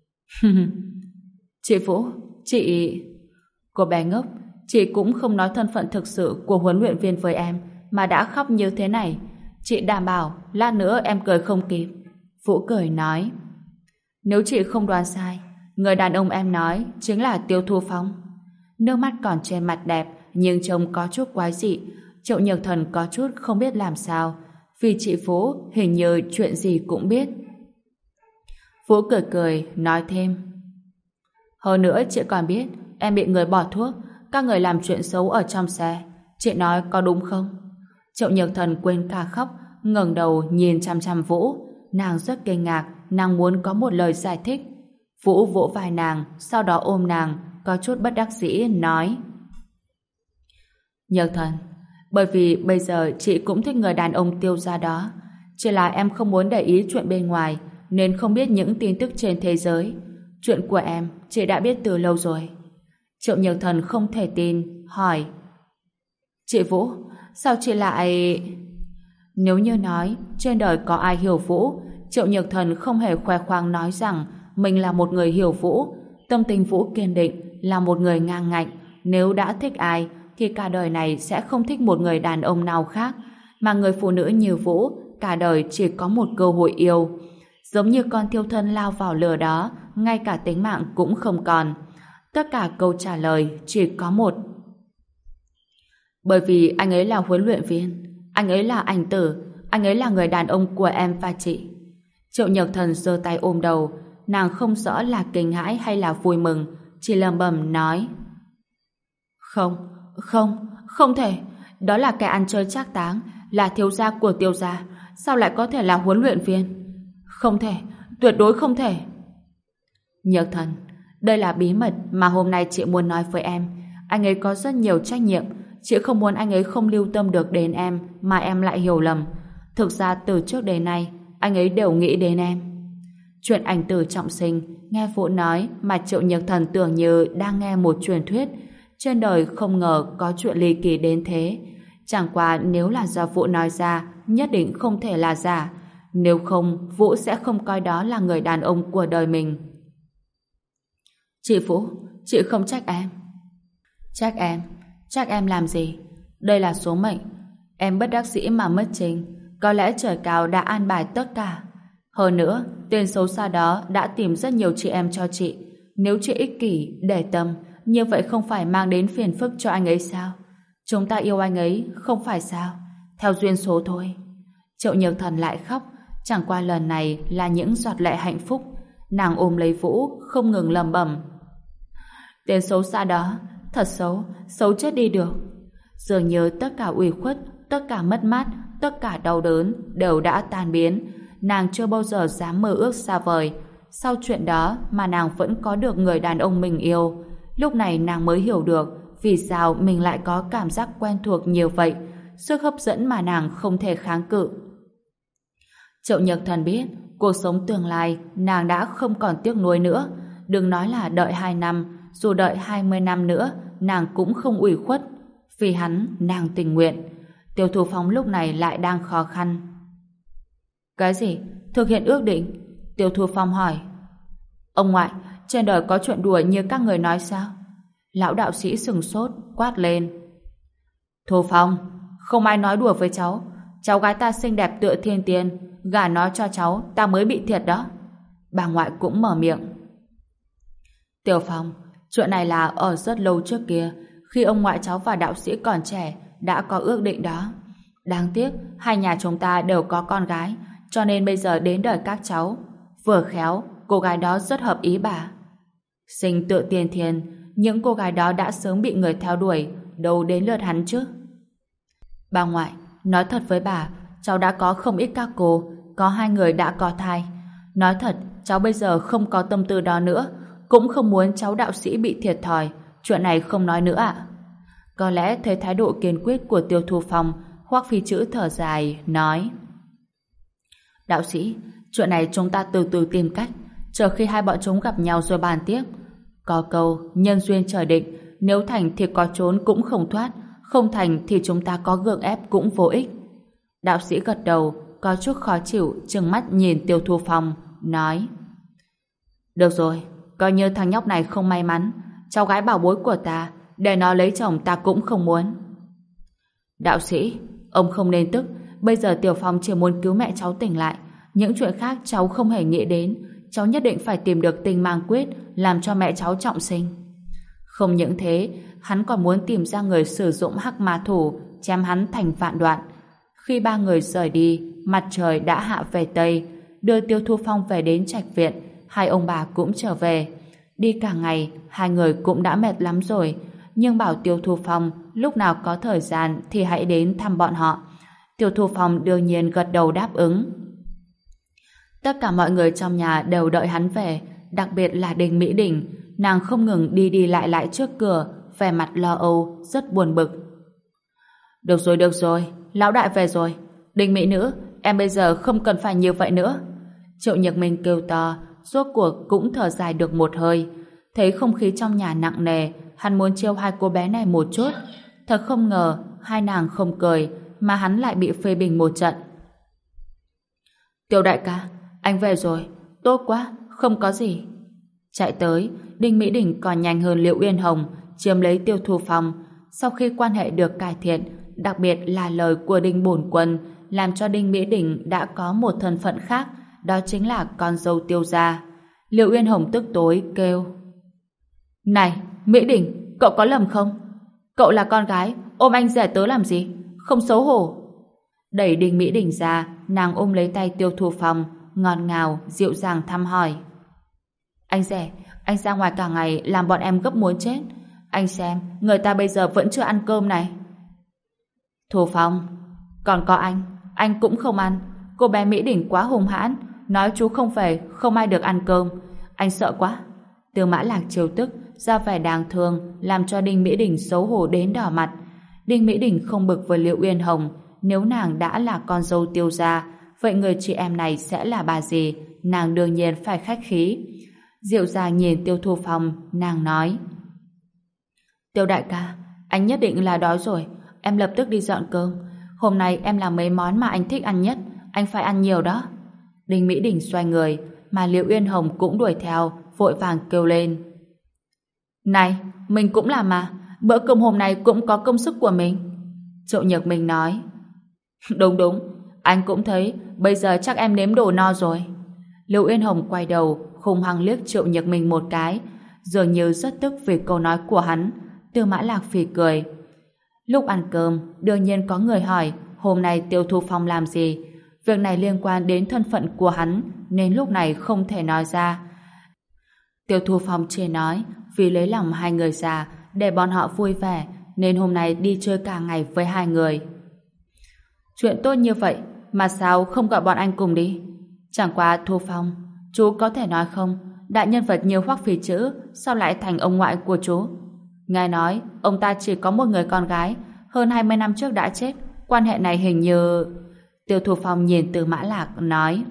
Chị Vũ, chị... Cô bé ngốc, chị cũng không nói thân phận thực sự của huấn luyện viên với em, mà đã khóc như thế này. Chị đảm bảo, lát nữa em cười không kịp. Vũ cười nói. Nếu chị không đoán sai, người đàn ông em nói chính là Tiêu Thu Phong. Nước mắt còn trên mặt đẹp, nhưng trông có chút quái dị. Triệu Nhược Thần có chút không biết làm sao, vì chị Vũ hình như chuyện gì cũng biết. Vũ cười cười, nói thêm. Hơn nữa chị còn biết em bị người bỏ thuốc, các người làm chuyện xấu ở trong xe. Chị nói có đúng không? Triệu Nhược Thần quên cả khóc, ngẩng đầu nhìn chăm chăm Vũ. Nàng rất kinh ngạc, nàng muốn có một lời giải thích. Vũ vỗ vai nàng, sau đó ôm nàng, có chút bất đắc dĩ, nói. Nhược Thần, bởi vì bây giờ chị cũng thích người đàn ông Tiêu gia đó. Chỉ là em không muốn để ý chuyện bên ngoài, nên không biết những tin tức trên thế giới. Chuyện của em, chị đã biết từ lâu rồi. Triệu Nhược Thần không thể tin, hỏi. Chị Vũ, sao chị lại... Nếu như nói, trên đời có ai hiểu Vũ, Triệu Nhược Thần không hề khoe khoang nói rằng mình là một người hiểu Vũ. Tâm tình Vũ kiên định, là một người ngang ngạnh. Nếu đã thích ai, thì cả đời này sẽ không thích một người đàn ông nào khác. Mà người phụ nữ như Vũ, cả đời chỉ có một cơ hội yêu. Giống như con thiêu thân lao vào lửa đó, ngay cả tính mạng cũng không còn. Tất cả câu trả lời chỉ có một. Bởi vì anh ấy là huấn luyện viên, anh ấy là ảnh tử, anh ấy là người đàn ông của em và chị. Triệu Nhược Thần giơ tay ôm đầu, nàng không rõ là kinh hãi hay là vui mừng, chỉ lẩm bẩm nói. Không, không, không thể. Đó là kẻ ăn chơi trác táng, là thiếu gia của Tiêu gia, sao lại có thể là huấn luyện viên? Không thể, tuyệt đối không thể. Nhược Thần, đây là bí mật mà hôm nay chị muốn nói với em. Anh ấy có rất nhiều trách nhiệm. Chị không muốn anh ấy không lưu tâm được đến em mà em lại hiểu lầm. Thực ra từ trước đến nay anh ấy đều nghĩ đến em. Chuyện ảnh tử trọng sinh, nghe Vũ nói mà Triệu Nhược Thần tưởng như đang nghe một truyền thuyết. Trên đời không ngờ có chuyện ly kỳ đến thế. Chẳng qua nếu là do Vũ nói ra, nhất định không thể là giả. Nếu không, Vũ sẽ không coi đó là người đàn ông của đời mình. Chị Vũ, chị không trách em. Trách em? Trách em làm gì? Đây là số mệnh. Em bất đắc dĩ mà mất chính. Có lẽ trời cao đã an bài tất cả. Hơn nữa, tên xấu xa đó đã tìm rất nhiều chị em cho chị. Nếu chị ích kỷ, để tâm, như vậy không phải mang đến phiền phức cho anh ấy sao? Chúng ta yêu anh ấy, không phải sao? Theo duyên số thôi. Triệu Nhược Thần lại khóc, chẳng qua lần này là những giọt lệ hạnh phúc. Nàng ôm lấy Vũ, không ngừng lẩm bẩm. Tên xấu xa đó, thật xấu, xấu chết đi được. Dường như tất cả ủy khuất, tất cả mất mát, tất cả đau đớn đều đã tan biến. Nàng chưa bao giờ dám mơ ước xa vời. Sau chuyện đó mà nàng vẫn có được người đàn ông mình yêu. Lúc này nàng mới hiểu được vì sao mình lại có cảm giác quen thuộc nhiều vậy, sức hấp dẫn mà nàng không thể kháng cự. Triệu Nhược Thần biết cuộc sống tương lai nàng đã không còn tiếc nuối nữa. Đừng nói là đợi 2 năm, dù đợi 20 năm nữa nàng cũng không ủy khuất. Vì hắn, nàng tình nguyện. Tiêu Thu Phong lúc này lại đang khó khăn. Cái gì? Thực hiện ước định? Tiêu Thu Phong hỏi. Ông ngoại, trên đời có chuyện đùa như các người nói sao? Lão đạo sĩ sừng sốt, quát lên. Thu Phong, không ai nói đùa với cháu. Cháu gái ta xinh đẹp tựa thiên tiên, gả nó cho cháu, ta mới bị thiệt đó. Bà ngoại cũng mở miệng. Tiểu Phong, chuyện này là ở rất lâu trước kia, khi ông ngoại cháu và đạo sĩ còn trẻ, đã có ước định đó. Đáng tiếc, hai nhà chúng ta đều có con gái, cho nên bây giờ đến đời các cháu. Vừa khéo, cô gái đó rất hợp ý bà. Sinh tựa tiên thiên, những cô gái đó đã sớm bị người theo đuổi, đâu đến lượt hắn chứ. Bà ngoại, nói thật với bà, cháu đã có không ít các cô, có 2 người đã có thai. Nói thật, cháu bây giờ không có tâm tư đó nữa, cũng không muốn cháu đạo sĩ bị thiệt thòi, chuyện này không nói nữa ạ. Có lẽ thấy thái độ kiên quyết của Tiêu Thu Phong, Hoắc Phi Chữ thở dài, nói: Đạo sĩ, chuyện này chúng ta từ từ tìm cách, chờ khi hai bọn chúng gặp nhau rồi bàn tiếp. Có câu, nhân duyên trời định, nếu thành thì có trốn cũng không thoát, không thành thì chúng ta có gượng ép cũng vô ích. Đạo sĩ gật đầu, có chút khó chịu, trừng mắt nhìn Tiêu Thu Phong, nói: Được rồi, coi như thằng nhóc này không may mắn, cháu gái bảo bối của ta, để nó lấy chồng ta cũng không muốn. Đạo sĩ, ông không nên tức, bây giờ Tiểu Phong chỉ muốn cứu mẹ cháu tỉnh lại, những chuyện khác cháu không hề nghĩ đến, cháu nhất định phải tìm được tinh mang quyết, làm cho mẹ cháu trọng sinh. Không những thế, hắn còn muốn tìm ra người sử dụng hắc ma thủ, chém hắn thành vạn đoạn. Khi 3 người rời đi, mặt trời đã hạ về Tây, đưa Tiêu Thu Phong về đến trạch viện, 2 ông bà cũng trở về. Đi cả ngày, 2 người cũng đã mệt lắm rồi, nhưng bảo Tiêu Thu Phong lúc nào có thời gian thì hãy đến thăm bọn họ. Tiêu Thu Phong đương nhiên gật đầu đáp ứng. Tất cả mọi người trong nhà đều đợi hắn về, đặc biệt là Đinh Mỹ Đình, nàng không ngừng đi đi lại lại trước cửa, vẻ mặt lo âu, rất buồn bực. Được rồi, lão đại về rồi. Đinh Mỹ Nữ, em bây giờ không cần phải như vậy nữa. Triệu Nhật Minh kêu to, rốt cuộc cũng thở dài được một hơi. Thấy không khí trong nhà nặng nề, hắn muốn trêu 2 cô bé này một chút. Thật không ngờ, 2 nàng không cười, mà hắn lại bị phê bình một trận. Tiêu đại ca, anh về rồi, tốt quá, không có gì. Chạy tới, Đinh Mỹ Đình còn nhanh hơn Liệu Uyên Hồng, chiếm lấy Tiêu Thu Phong. Sau khi quan hệ được cải thiện, đặc biệt là lời của Đinh Bổn Quân, làm cho Đinh Mỹ Đình đã có một thân phận khác, đó chính là con dâu Tiêu gia. Liệu Uyên Hồng tức tối kêu: Này, Mỹ Đình, cậu có lầm không? Cậu là con gái, ôm anh rể tớ làm gì? Không xấu hổ. Đẩy Đinh Mỹ Đình ra, nàng ôm lấy tay Tiêu Thu Phong, ngọt ngào, dịu dàng thăm hỏi. Anh rể, anh ra ngoài cả ngày làm bọn em gấp muốn chết. Anh xem, người ta bây giờ vẫn chưa ăn cơm này. Thu Phong, còn có anh cũng không ăn. Cô bé Mỹ Đình quá hung hãn, nói chú không về, không ai được ăn cơm. Anh sợ quá. Tư Mã Lạc trêu tức, ra vẻ đáng thương, làm cho Đinh Mỹ Đình xấu hổ đến đỏ mặt. Đinh Mỹ Đình không bực với Liệu Uyên Hồng, nếu nàng đã là con dâu Tiêu gia, vậy người chị em này sẽ là bà gì? Nàng đương nhiên phải khách khí. Dịu dàng nhìn Tiêu Thu Phong, nàng nói: Tiêu đại ca, anh nhất định là đói rồi, em lập tức đi dọn cơm. Hôm nay em làm mấy món mà anh thích ăn nhất, anh phải ăn nhiều đó. Đinh Mỹ Đình xoay người, mà Liệu Uyên Hồng cũng đuổi theo, vội vàng kêu lên: Này, mình cũng làm mà, bữa cơm hôm nay cũng có công sức của mình. Triệu Nhược Minh nói: Đúng, anh cũng thấy, bây giờ chắc em nếm đồ no rồi. Liệu Uyên Hồng quay đầu, hung hăng liếc Triệu Nhược Minh một cái, dường như rất tức vì câu nói của hắn. Tư Mã Lạc phì cười. Lúc ăn cơm, đương nhiên có người hỏi hôm nay Tiêu Thu Phong làm gì. Việc này liên quan đến thân phận của hắn, nên lúc này không thể nói ra. Tiêu Thu Phong chỉ nói vì lấy lòng 2 người già, để bọn họ vui vẻ, nên hôm nay đi chơi cả ngày với 2 người. Chuyện tốt như vậy, mà sao không gọi bọn anh cùng đi? Chẳng qua Thu Phong, chú có thể nói không, đại nhân vật như Hoắc Phi Chữ sao lại thành ông ngoại của chú? Nghe nói, ông ta chỉ có một người con gái, hơn 20 năm trước đã chết, quan hệ này hình như... Tiêu Thu Phong nhìn Tư Mã Lạc nói: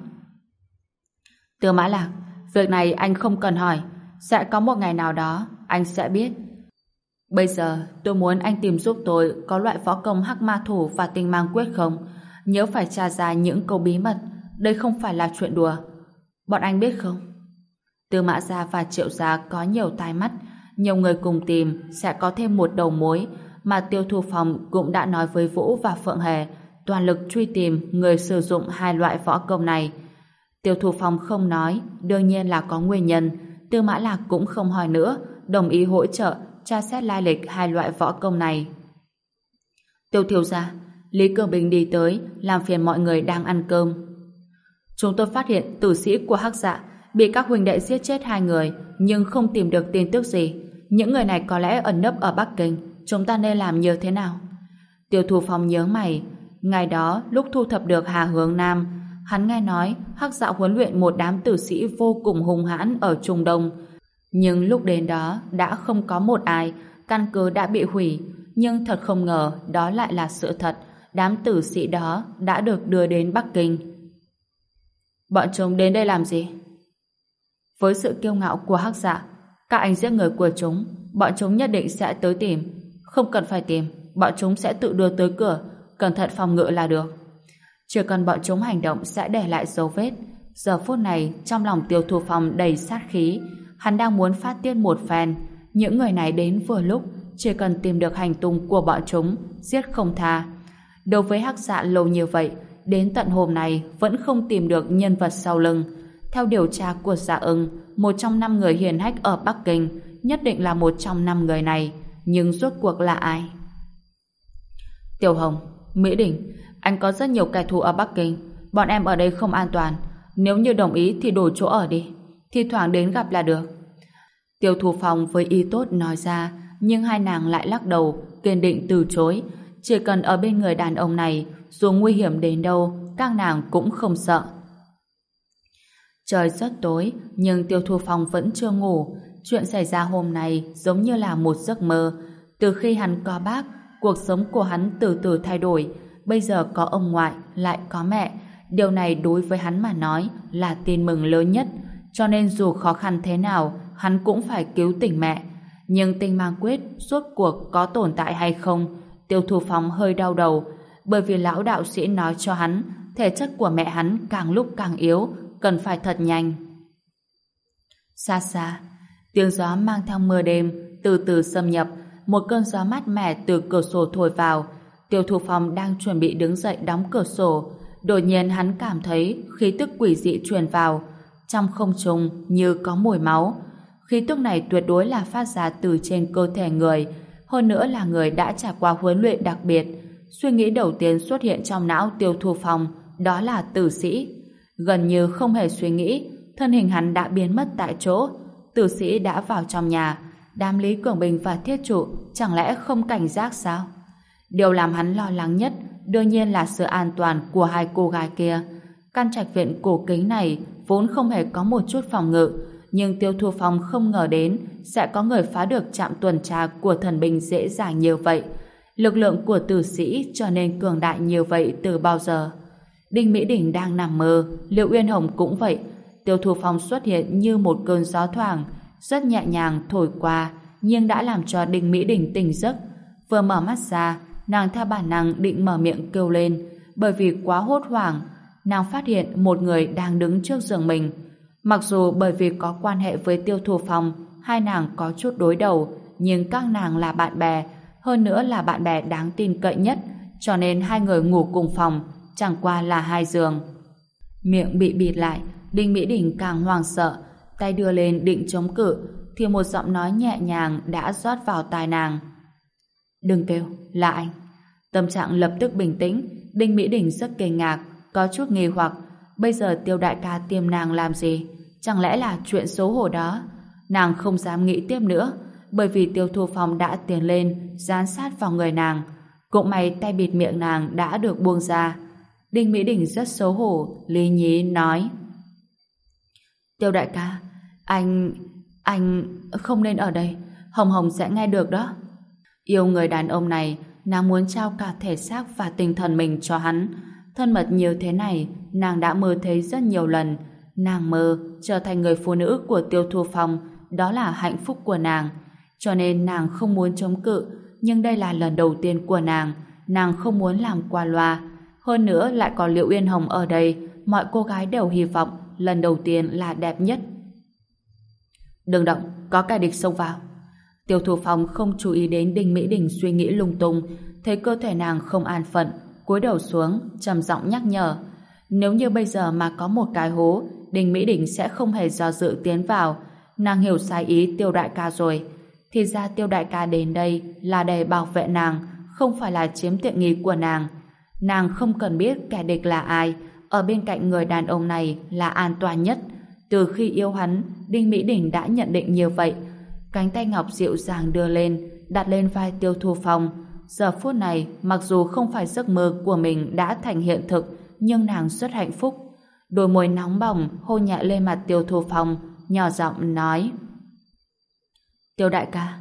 Tư Mã Lạc, việc này anh không cần hỏi, sẽ có một ngày nào đó anh sẽ biết. Bây giờ tôi muốn anh tìm giúp tôi có loại võ công hắc ma thủ và tinh mang quyết không? Nhớ phải tra ra những câu bí mật, đây không phải là chuyện đùa. Bọn anh biết không? Tư Mã gia và Triệu gia có nhiều tai mắt, nhiều người cùng tìm sẽ có thêm một đầu mối, mà Tiêu Thu Phong cũng đã nói với Vũ và Phượng Hề toàn lực truy tìm người sử dụng 2 loại võ công này. Tiêu Thu Phong không nói, đương nhiên là có nguyên nhân. Tư Mã Lạc cũng không hỏi nữa, đồng ý hỗ trợ tra xét lai lịch 2 loại võ công này. Tiêu thiếu gia, Lý Cường Bình đi tới, làm phiền mọi người đang ăn cơm. Chúng tôi phát hiện tử sĩ của Hắc Dạ bị các huynh đệ giết chết 2 người, nhưng không tìm được tin tức gì. những người này có lẽ ẩn nấp ở Bắc Kinh, chúng ta nên làm như thế nào? Tiêu Thu Phong nhớ mày. Ngày đó, lúc thu thập được Hà Hướng Nam, hắn nghe nói Hắc Dạ huấn luyện một đám tử sĩ vô cùng hung hãn ở Trung Đông. Nhưng lúc đến đó đã không có một ai, căn cứ đã bị hủy. Nhưng thật không ngờ đó lại là sự thật. Đám tử sĩ đó đã được đưa đến Bắc Kinh. Bọn chúng đến đây làm gì? Với sự kiêu ngạo của Hắc Dạ, các anh giết người của chúng, bọn chúng nhất định sẽ tới tìm. Không cần phải tìm, bọn chúng sẽ tự đưa tới cửa, cẩn thận phòng ngự là được. Chỉ cần bọn chúng hành động sẽ để lại dấu vết. Giờ phút này, trong lòng Tiêu Thu Phong đầy sát khí, hắn đang muốn phát tiết một phen. Những người này đến vừa lúc, chỉ cần tìm được hành tung của bọn chúng, giết không tha. Đối với Hắc Dạ lâu như vậy, đến tận hôm nay vẫn không tìm được nhân vật sau lưng. Theo điều tra của Dạ Ưng, một trong 5 người hiển hách ở Bắc Kinh nhất định là một trong 5 người này, nhưng rốt cuộc là ai? Tiểu Hồng, Mỹ Đình, anh có rất nhiều kẻ thù ở Bắc Kinh, bọn em ở đây không an toàn, nếu như đồng ý thì đổi chỗ ở đi, thi thoảng đến gặp là được. Tiêu Thu Phong với ý tốt nói ra, nhưng hai nàng lại lắc đầu, kiên định từ chối. Chỉ cần ở bên người đàn ông này, dù nguy hiểm đến đâu, các nàng cũng không sợ. Trời rất tối, nhưng Tiêu Thu Phong vẫn chưa ngủ. Chuyện xảy ra hôm nay giống như là một giấc mơ. Từ khi hắn có bác, cuộc sống của hắn từ từ thay đổi. Bây giờ có ông ngoại, lại có mẹ. Điều này đối với hắn mà nói là tin mừng lớn nhất. Cho nên dù khó khăn thế nào, hắn cũng phải cứu tỉnh mẹ. Nhưng tinh mang quyết rốt cuộc có tồn tại hay không? Tiêu Thu Phong hơi đau đầu, bởi vì lão đạo sĩ nói cho hắn thể chất của mẹ hắn càng lúc càng yếu, cần phải thật nhanh. Xa xa, tiếng gió mang theo mưa đêm từ từ xâm nhập, một cơn gió mát mẻ từ cửa sổ thổi vào. Tiêu Thu Phong đang chuẩn bị đứng dậy đóng cửa sổ, đột nhiên hắn cảm thấy khí tức quỷ dị truyền vào, trong không trung như có mùi máu. Khí tức này tuyệt đối là phát ra từ trên cơ thể người, hơn nữa là người đã trải qua huấn luyện đặc biệt. Suy nghĩ đầu tiên xuất hiện trong não Tiêu Thu Phong đó là tử sĩ. Gần như không hề suy nghĩ, thân hình hắn đã biến mất tại chỗ. Tử sĩ đã vào trong nhà. Đám Lý Cường Bình và Thiết Trụ chẳng lẽ không cảnh giác sao? Điều làm hắn lo lắng nhất đương nhiên là sự an toàn của hai cô gái kia. Căn trạch viện cổ kính này vốn không hề có một chút phòng ngự, nhưng Tiêu Thu Phong không ngờ đến sẽ có người phá được trạm tuần tra của thần binh dễ dàng như vậy. Lực lượng của tử sĩ trở nên cường đại như vậy từ bao giờ? Đinh Mỹ Đình đang nằm mơ, Liệu Uyên Hồng cũng vậy. Tiêu Thu Phong xuất hiện như một cơn gió thoảng, rất nhẹ nhàng thổi qua, nhưng đã làm cho Đinh Mỹ Đình tỉnh giấc. Vừa mở mắt ra, nàng theo bản năng định mở miệng kêu lên, bởi vì quá hốt hoảng, nàng phát hiện một người đang đứng trước giường mình. Mặc dù bởi vì có quan hệ với Tiêu Thu Phong, hai nàng có chút đối đầu, nhưng các nàng là bạn bè, hơn nữa là bạn bè đáng tin cậy nhất, cho nên hai người ngủ cùng phòng, chẳng qua là 2 giường. Miệng bị bịt lại, Đinh Mỹ Đình càng hoảng sợ, tay đưa lên định chống cự, thì một giọng nói nhẹ nhàng đã rót vào tai nàng. Đừng kêu, là anh. Tâm trạng lập tức bình tĩnh, Đinh Mỹ Đình rất kinh ngạc, có chút nghi hoặc, bây giờ Tiêu đại ca tìm nàng làm gì? Chẳng lẽ là chuyện xấu hổ đó? Nàng không dám nghĩ tiếp nữa, bởi vì Tiêu Thu Phong đã tiến lên, dán sát vào người nàng. Cũng may tay bịt miệng nàng đã được buông ra. Đinh Mỹ Đình rất xấu hổ, lý nhí nói: Tiêu đại ca, anh không nên ở đây, Hồng Hồng sẽ nghe được đó. Yêu người đàn ông này, nàng muốn trao cả thể xác và tinh thần mình cho hắn. Thân mật như thế này, nàng đã mơ thấy rất nhiều lần. Nàng mơ trở thành người phụ nữ của Tiêu Thu Phong, đó là hạnh phúc của nàng. Cho nên nàng không muốn chống cự, nhưng đây là lần đầu tiên của nàng không muốn làm qua loa. Hơn nữa lại có Liệu Uyên Hồng ở đây, mọi cô gái đều hy vọng lần đầu tiên là đẹp nhất. Đừng động, có kẻ địch xông vào. Tiêu Thu Phong không chú ý đến Đinh Mỹ Đình suy nghĩ lung tung, thấy cơ thể nàng không an phận, cúi đầu xuống, trầm giọng nhắc nhở. Nếu như bây giờ mà có một cái hố, Đinh Mỹ Đình sẽ không hề do dự tiến vào. Nàng hiểu sai ý Tiêu đại ca rồi. Thì ra Tiêu đại ca đến đây là để bảo vệ nàng, không phải là chiếm tiện nghi của nàng. Nàng không cần biết kẻ địch là ai, ở bên cạnh người đàn ông này là an toàn nhất. Từ khi yêu hắn, Đinh Mỹ Đình đã nhận định như vậy. Cánh tay ngọc dịu dàng đưa lên, đặt lên vai Tiêu Thu Phong. Giờ phút này, mặc dù không phải giấc mơ của mình đã thành hiện thực, nhưng nàng rất hạnh phúc. Đôi môi nóng bỏng hôn nhẹ lên mặt Tiêu Thu Phong, nhỏ giọng nói: Tiêu đại ca,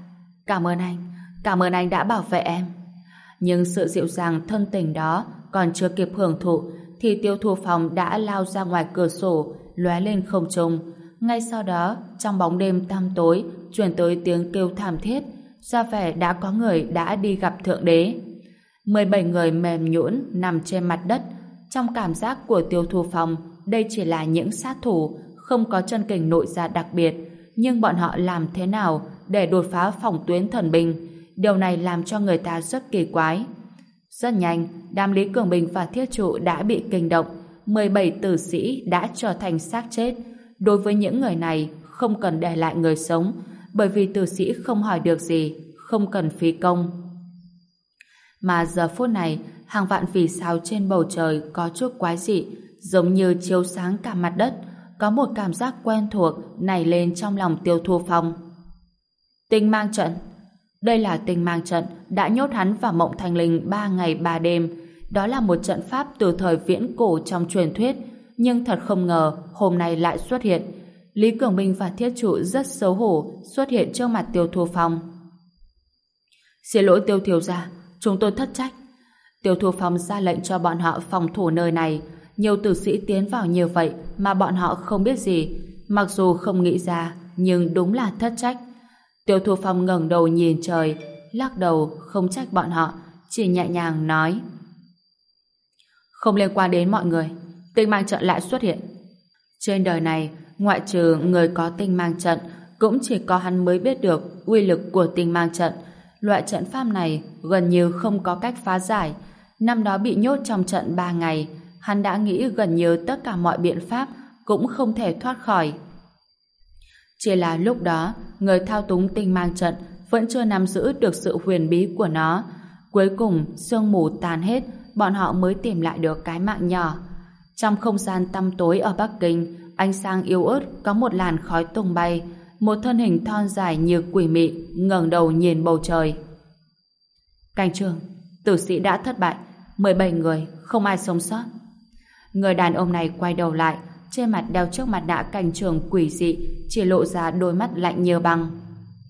cảm ơn anh đã bảo vệ em. Nhưng sự dịu dàng thân tình đó còn chưa kịp hưởng thụ thì Tiêu Thu Phong đã lao ra ngoài cửa sổ, lóe lên không trung. Ngay sau đó, trong bóng đêm tăm tối truyền tới tiếng kêu thảm thiết, ra vẻ đã có người đã đi gặp Thượng Đế. 17 người mềm nhũn nằm trên mặt đất. Trong cảm giác của Tiêu Thu Phong, đây chỉ là những sát thủ không có chân kình nội gia đặc biệt, nhưng bọn họ làm thế nào để đột phá phòng tuyến thần binh? Điều này làm cho người ta rất kỳ quái. Rất nhanh, đám Lý Cường Bình và Thiết Trụ đã bị kinh động. 17 tử sĩ đã trở thành xác chết. Đối với những người này, không cần để lại người sống, bởi vì tử sĩ không hỏi được gì, không cần phí công. Mà giờ phút này, hàng vạn vì sao trên bầu trời có chút quái dị, giống như chiếu sáng cả mặt đất. Có một cảm giác quen thuộc nảy lên trong lòng Tiêu Thu Phong. Tinh mang trận. Đây là tinh mang trận đã nhốt hắn vào mộng thành linh 3 ngày 3 đêm. Đó là một trận pháp từ thời viễn cổ trong truyền thuyết, nhưng thật không ngờ hôm nay lại xuất hiện. Lý Cường Minh và Thiết Trụ rất xấu hổ xuất hiện trước mặt Tiêu Thu Phong. Xin lỗi Tiêu thiếu gia, chúng tôi thất trách. Tiêu Thu Phong ra lệnh cho bọn họ phòng thủ nơi này. Nhiều tử sĩ tiến vào như vậy mà bọn họ không biết gì. Mặc dù không nghĩ ra, nhưng đúng là thất trách. Tiêu Thu Phong ngẩng đầu nhìn trời, lắc đầu không trách bọn họ, chỉ nhẹ nhàng nói: Không liên quan đến mọi người, tinh mang trận lại xuất hiện. Trên đời này, ngoại trừ người có tinh mang trận, cũng chỉ có hắn mới biết được uy lực của tinh mang trận. Loại trận pháp này gần như không có cách phá giải. Năm đó bị nhốt trong trận 3 ngày, hắn đã nghĩ gần như tất cả mọi biện pháp cũng không thể thoát khỏi. Chỉ là lúc đó, người thao túng tinh mang trận vẫn chưa nắm giữ được sự huyền bí của nó. Cuối cùng, sương mù tan hết, bọn họ mới tìm lại được cái mạng nhỏ. Trong không gian tăm tối ở Bắc Kinh, ánh sáng yếu ớt có một làn khói tung bay, một thân hình thon dài như quỷ mị ngẩng đầu nhìn bầu trời. Cảnh trường, tử sĩ đã thất bại, 17 người, không ai sống sót. Người đàn ông này quay đầu lại, trên mặt đeo chiếc mặt nạ cảnh trường quỷ dị, chỉ lộ ra đôi mắt lạnh như băng.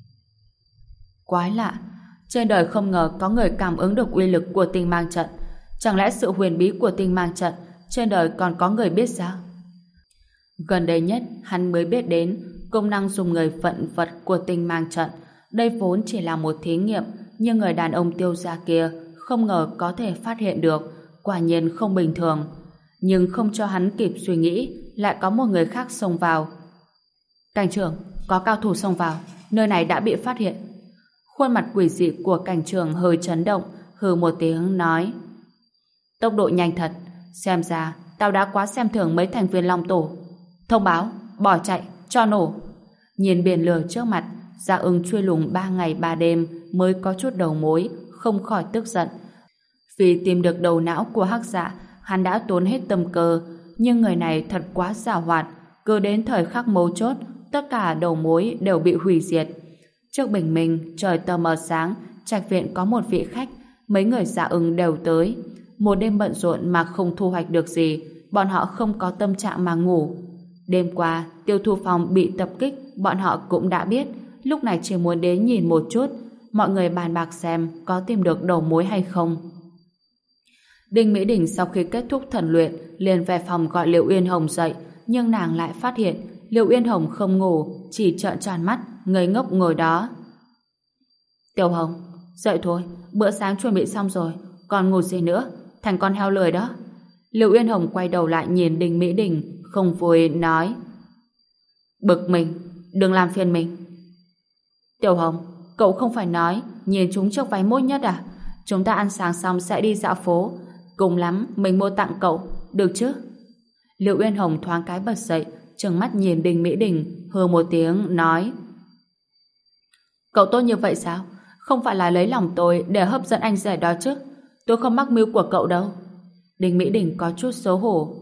Quái lạ, trên đời không ngờ có người cảm ứng được uy lực của tinh mang trận. Chẳng lẽ sự huyền bí của tinh mang trận trên đời còn có người biết sao? Gần đây nhất, hắn mới biết đến công năng dùng người vận vật của tinh mang trận. Đây vốn chỉ là một thí nghiệm, nhưng người đàn ông Tiêu gia kia không ngờ có thể phát hiện được, quả nhiên không bình thường. Nhưng không cho hắn kịp suy nghĩ, lại có một người khác xông vào. Cảnh trưởng, có cao thủ xông vào, nơi này đã bị phát hiện. Khuôn mặt quỷ dị của cảnh trưởng hơi chấn động, hừ một tiếng nói: Tốc độ nhanh thật, xem ra tao đã quá xem thường mấy thành viên Long Tổ. Thông báo, bỏ chạy, cho nổ. Nhìn biển lửa trước mặt, Dạ Ưng truy lùng 3 ngày 3 đêm mới có chút đầu mối, không khỏi tức giận. Vì tìm được đầu não của Hắc Dạ, hắn đã tốn hết tâm cơ, nhưng người này thật quá giàu hoạt, cứ đến thời khắc mấu chốt, tất cả đầu mối đều bị hủy diệt. Trước bình minh, trời tờ mờ sáng, trạch viện có một vị khách, mấy người Dạ Ưng đều tới. Một đêm bận rộn mà không thu hoạch được gì, bọn họ không có tâm trạng mà ngủ. Đêm qua, Tiêu Thu Phong bị tập kích, bọn họ cũng đã biết, lúc này chỉ muốn đến nhìn một chút, mọi người bàn bạc xem có tìm được đầu mối hay không. Đinh Mỹ Đình sau khi kết thúc thần luyện, liền về phòng gọi Liệu Uyên Hồng dậy, nhưng nàng lại phát hiện Liệu Uyên Hồng không ngủ, chỉ trợn tròn mắt, ngây ngốc ngồi đó. Tiểu Hồng, dậy thôi, bữa sáng chuẩn bị xong rồi, còn ngủ gì nữa, thành con heo lười đó. Liệu Uyên Hồng quay đầu lại nhìn Đinh Mỹ Đình, không vui nói: Bực mình, đừng làm phiền mình. Tiểu Hồng, cậu không phải nói nhìn chúng chiếc váy mốt nhất à? Chúng ta ăn sáng xong sẽ đi dạo phố, cùng lắm mình mua tặng cậu, được chứ? Liệu Uyên Hồng thoáng cái bật dậy, trừng mắt nhìn Đinh Mỹ Đình, hừ một tiếng nói: Cậu tốt như vậy sao? Không phải là lấy lòng tôi để hấp dẫn anh rể đó chứ? Tôi không mắc mưu của cậu đâu. Đinh Mỹ Đình có chút xấu hổ.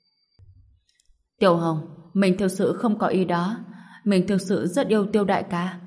Tiểu Hồng, mình thực sự không có ý đó. Mình thực sự rất yêu Tiêu đại ca.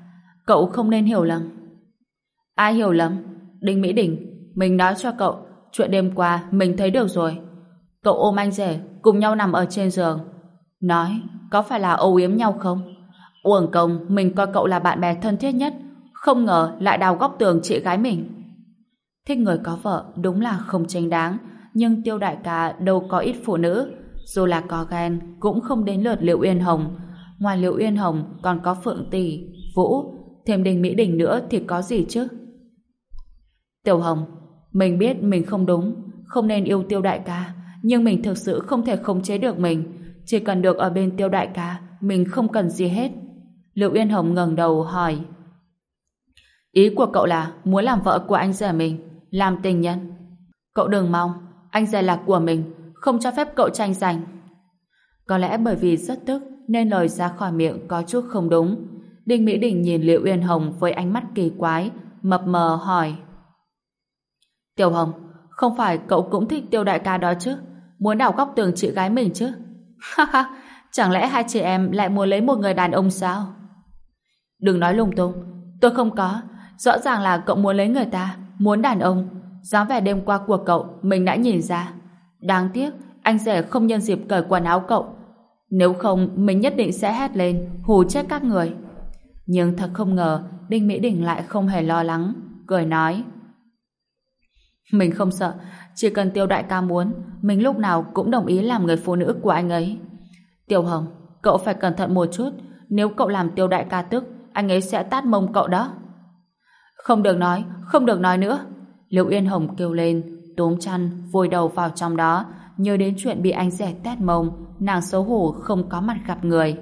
Cậu không nên hiểu lầm. Ai hiểu lầm? Đinh Mỹ Đình, mình nói cho cậu, chuyện đêm qua mình thấy được rồi. Cậu ôm anh rể cùng nhau nằm ở trên giường. Nói, có phải là âu yếm nhau không? Uổng công mình coi cậu là bạn bè thân thiết nhất, không ngờ lại đào góc tường chị gái mình. Thích người có vợ đúng là không chính đáng, nhưng Tiêu đại ca đâu có ít phụ nữ, dù là có ghen cũng không đến lượt Liệu Uyên Hồng. Ngoài Liệu Uyên Hồng còn có Phượng Tỷ, Vũ, thêm Đinh Mỹ Đình nữa thì có gì chứ? Tiểu Hồng, mình biết mình không đúng, không nên yêu Tiêu đại ca, nhưng mình thực sự không thể khống chế được mình. Chỉ cần được ở bên Tiêu đại ca, mình không cần gì hết. Liệu Uyên Hồng ngẩng đầu hỏi, ý của cậu là muốn làm vợ của anh rể mình, làm tình nhân? Cậu đừng mong, anh rể là của mình, không cho phép cậu tranh giành. Có lẽ bởi vì rất tức nên lời ra khỏi miệng có chút không đúng. Đinh Mỹ Đình nhìn Liệu Uyên Hồng với ánh mắt kỳ quái, mập mờ hỏi, Tiểu Hồng, không phải cậu cũng thích Tiêu đại ca đó chứ? Muốn đào góc tường chị gái mình chứ? Ha ha, chẳng lẽ hai chị em lại muốn lấy một người đàn ông sao? Đừng nói lung tung, tôi không có. Rõ ràng là cậu muốn lấy người ta, muốn đàn ông. Dáng vẻ đêm qua của cậu mình đã nhìn ra. Đáng tiếc anh rể không nhân dịp cởi quần áo cậu. Nếu không mình nhất định sẽ hét lên hù chết các người. Nhưng thật không ngờ Đinh Mỹ Đình lại không hề lo lắng, cười nói, mình không sợ, chỉ cần Tiêu đại ca muốn, mình lúc nào cũng đồng ý làm người phụ nữ của anh ấy. Tiểu Hồng, cậu phải cẩn thận một chút, nếu cậu làm Tiêu đại ca tức, anh ấy sẽ tát mông cậu đó. Không được nói nữa. Liệu Uyên Hồng kêu lên, túm chăn, vùi đầu vào trong đó, nhớ đến chuyện bị anh rể tát mông, nàng xấu hổ không có mặt gặp người.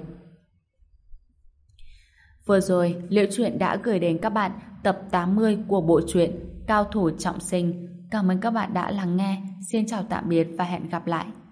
Vừa rồi, Liễu Chuyện đã gửi đến các bạn tập 80 của bộ truyện Cao thủ trọng sinh. Cảm ơn các bạn đã lắng nghe. Xin chào tạm biệt và hẹn gặp lại.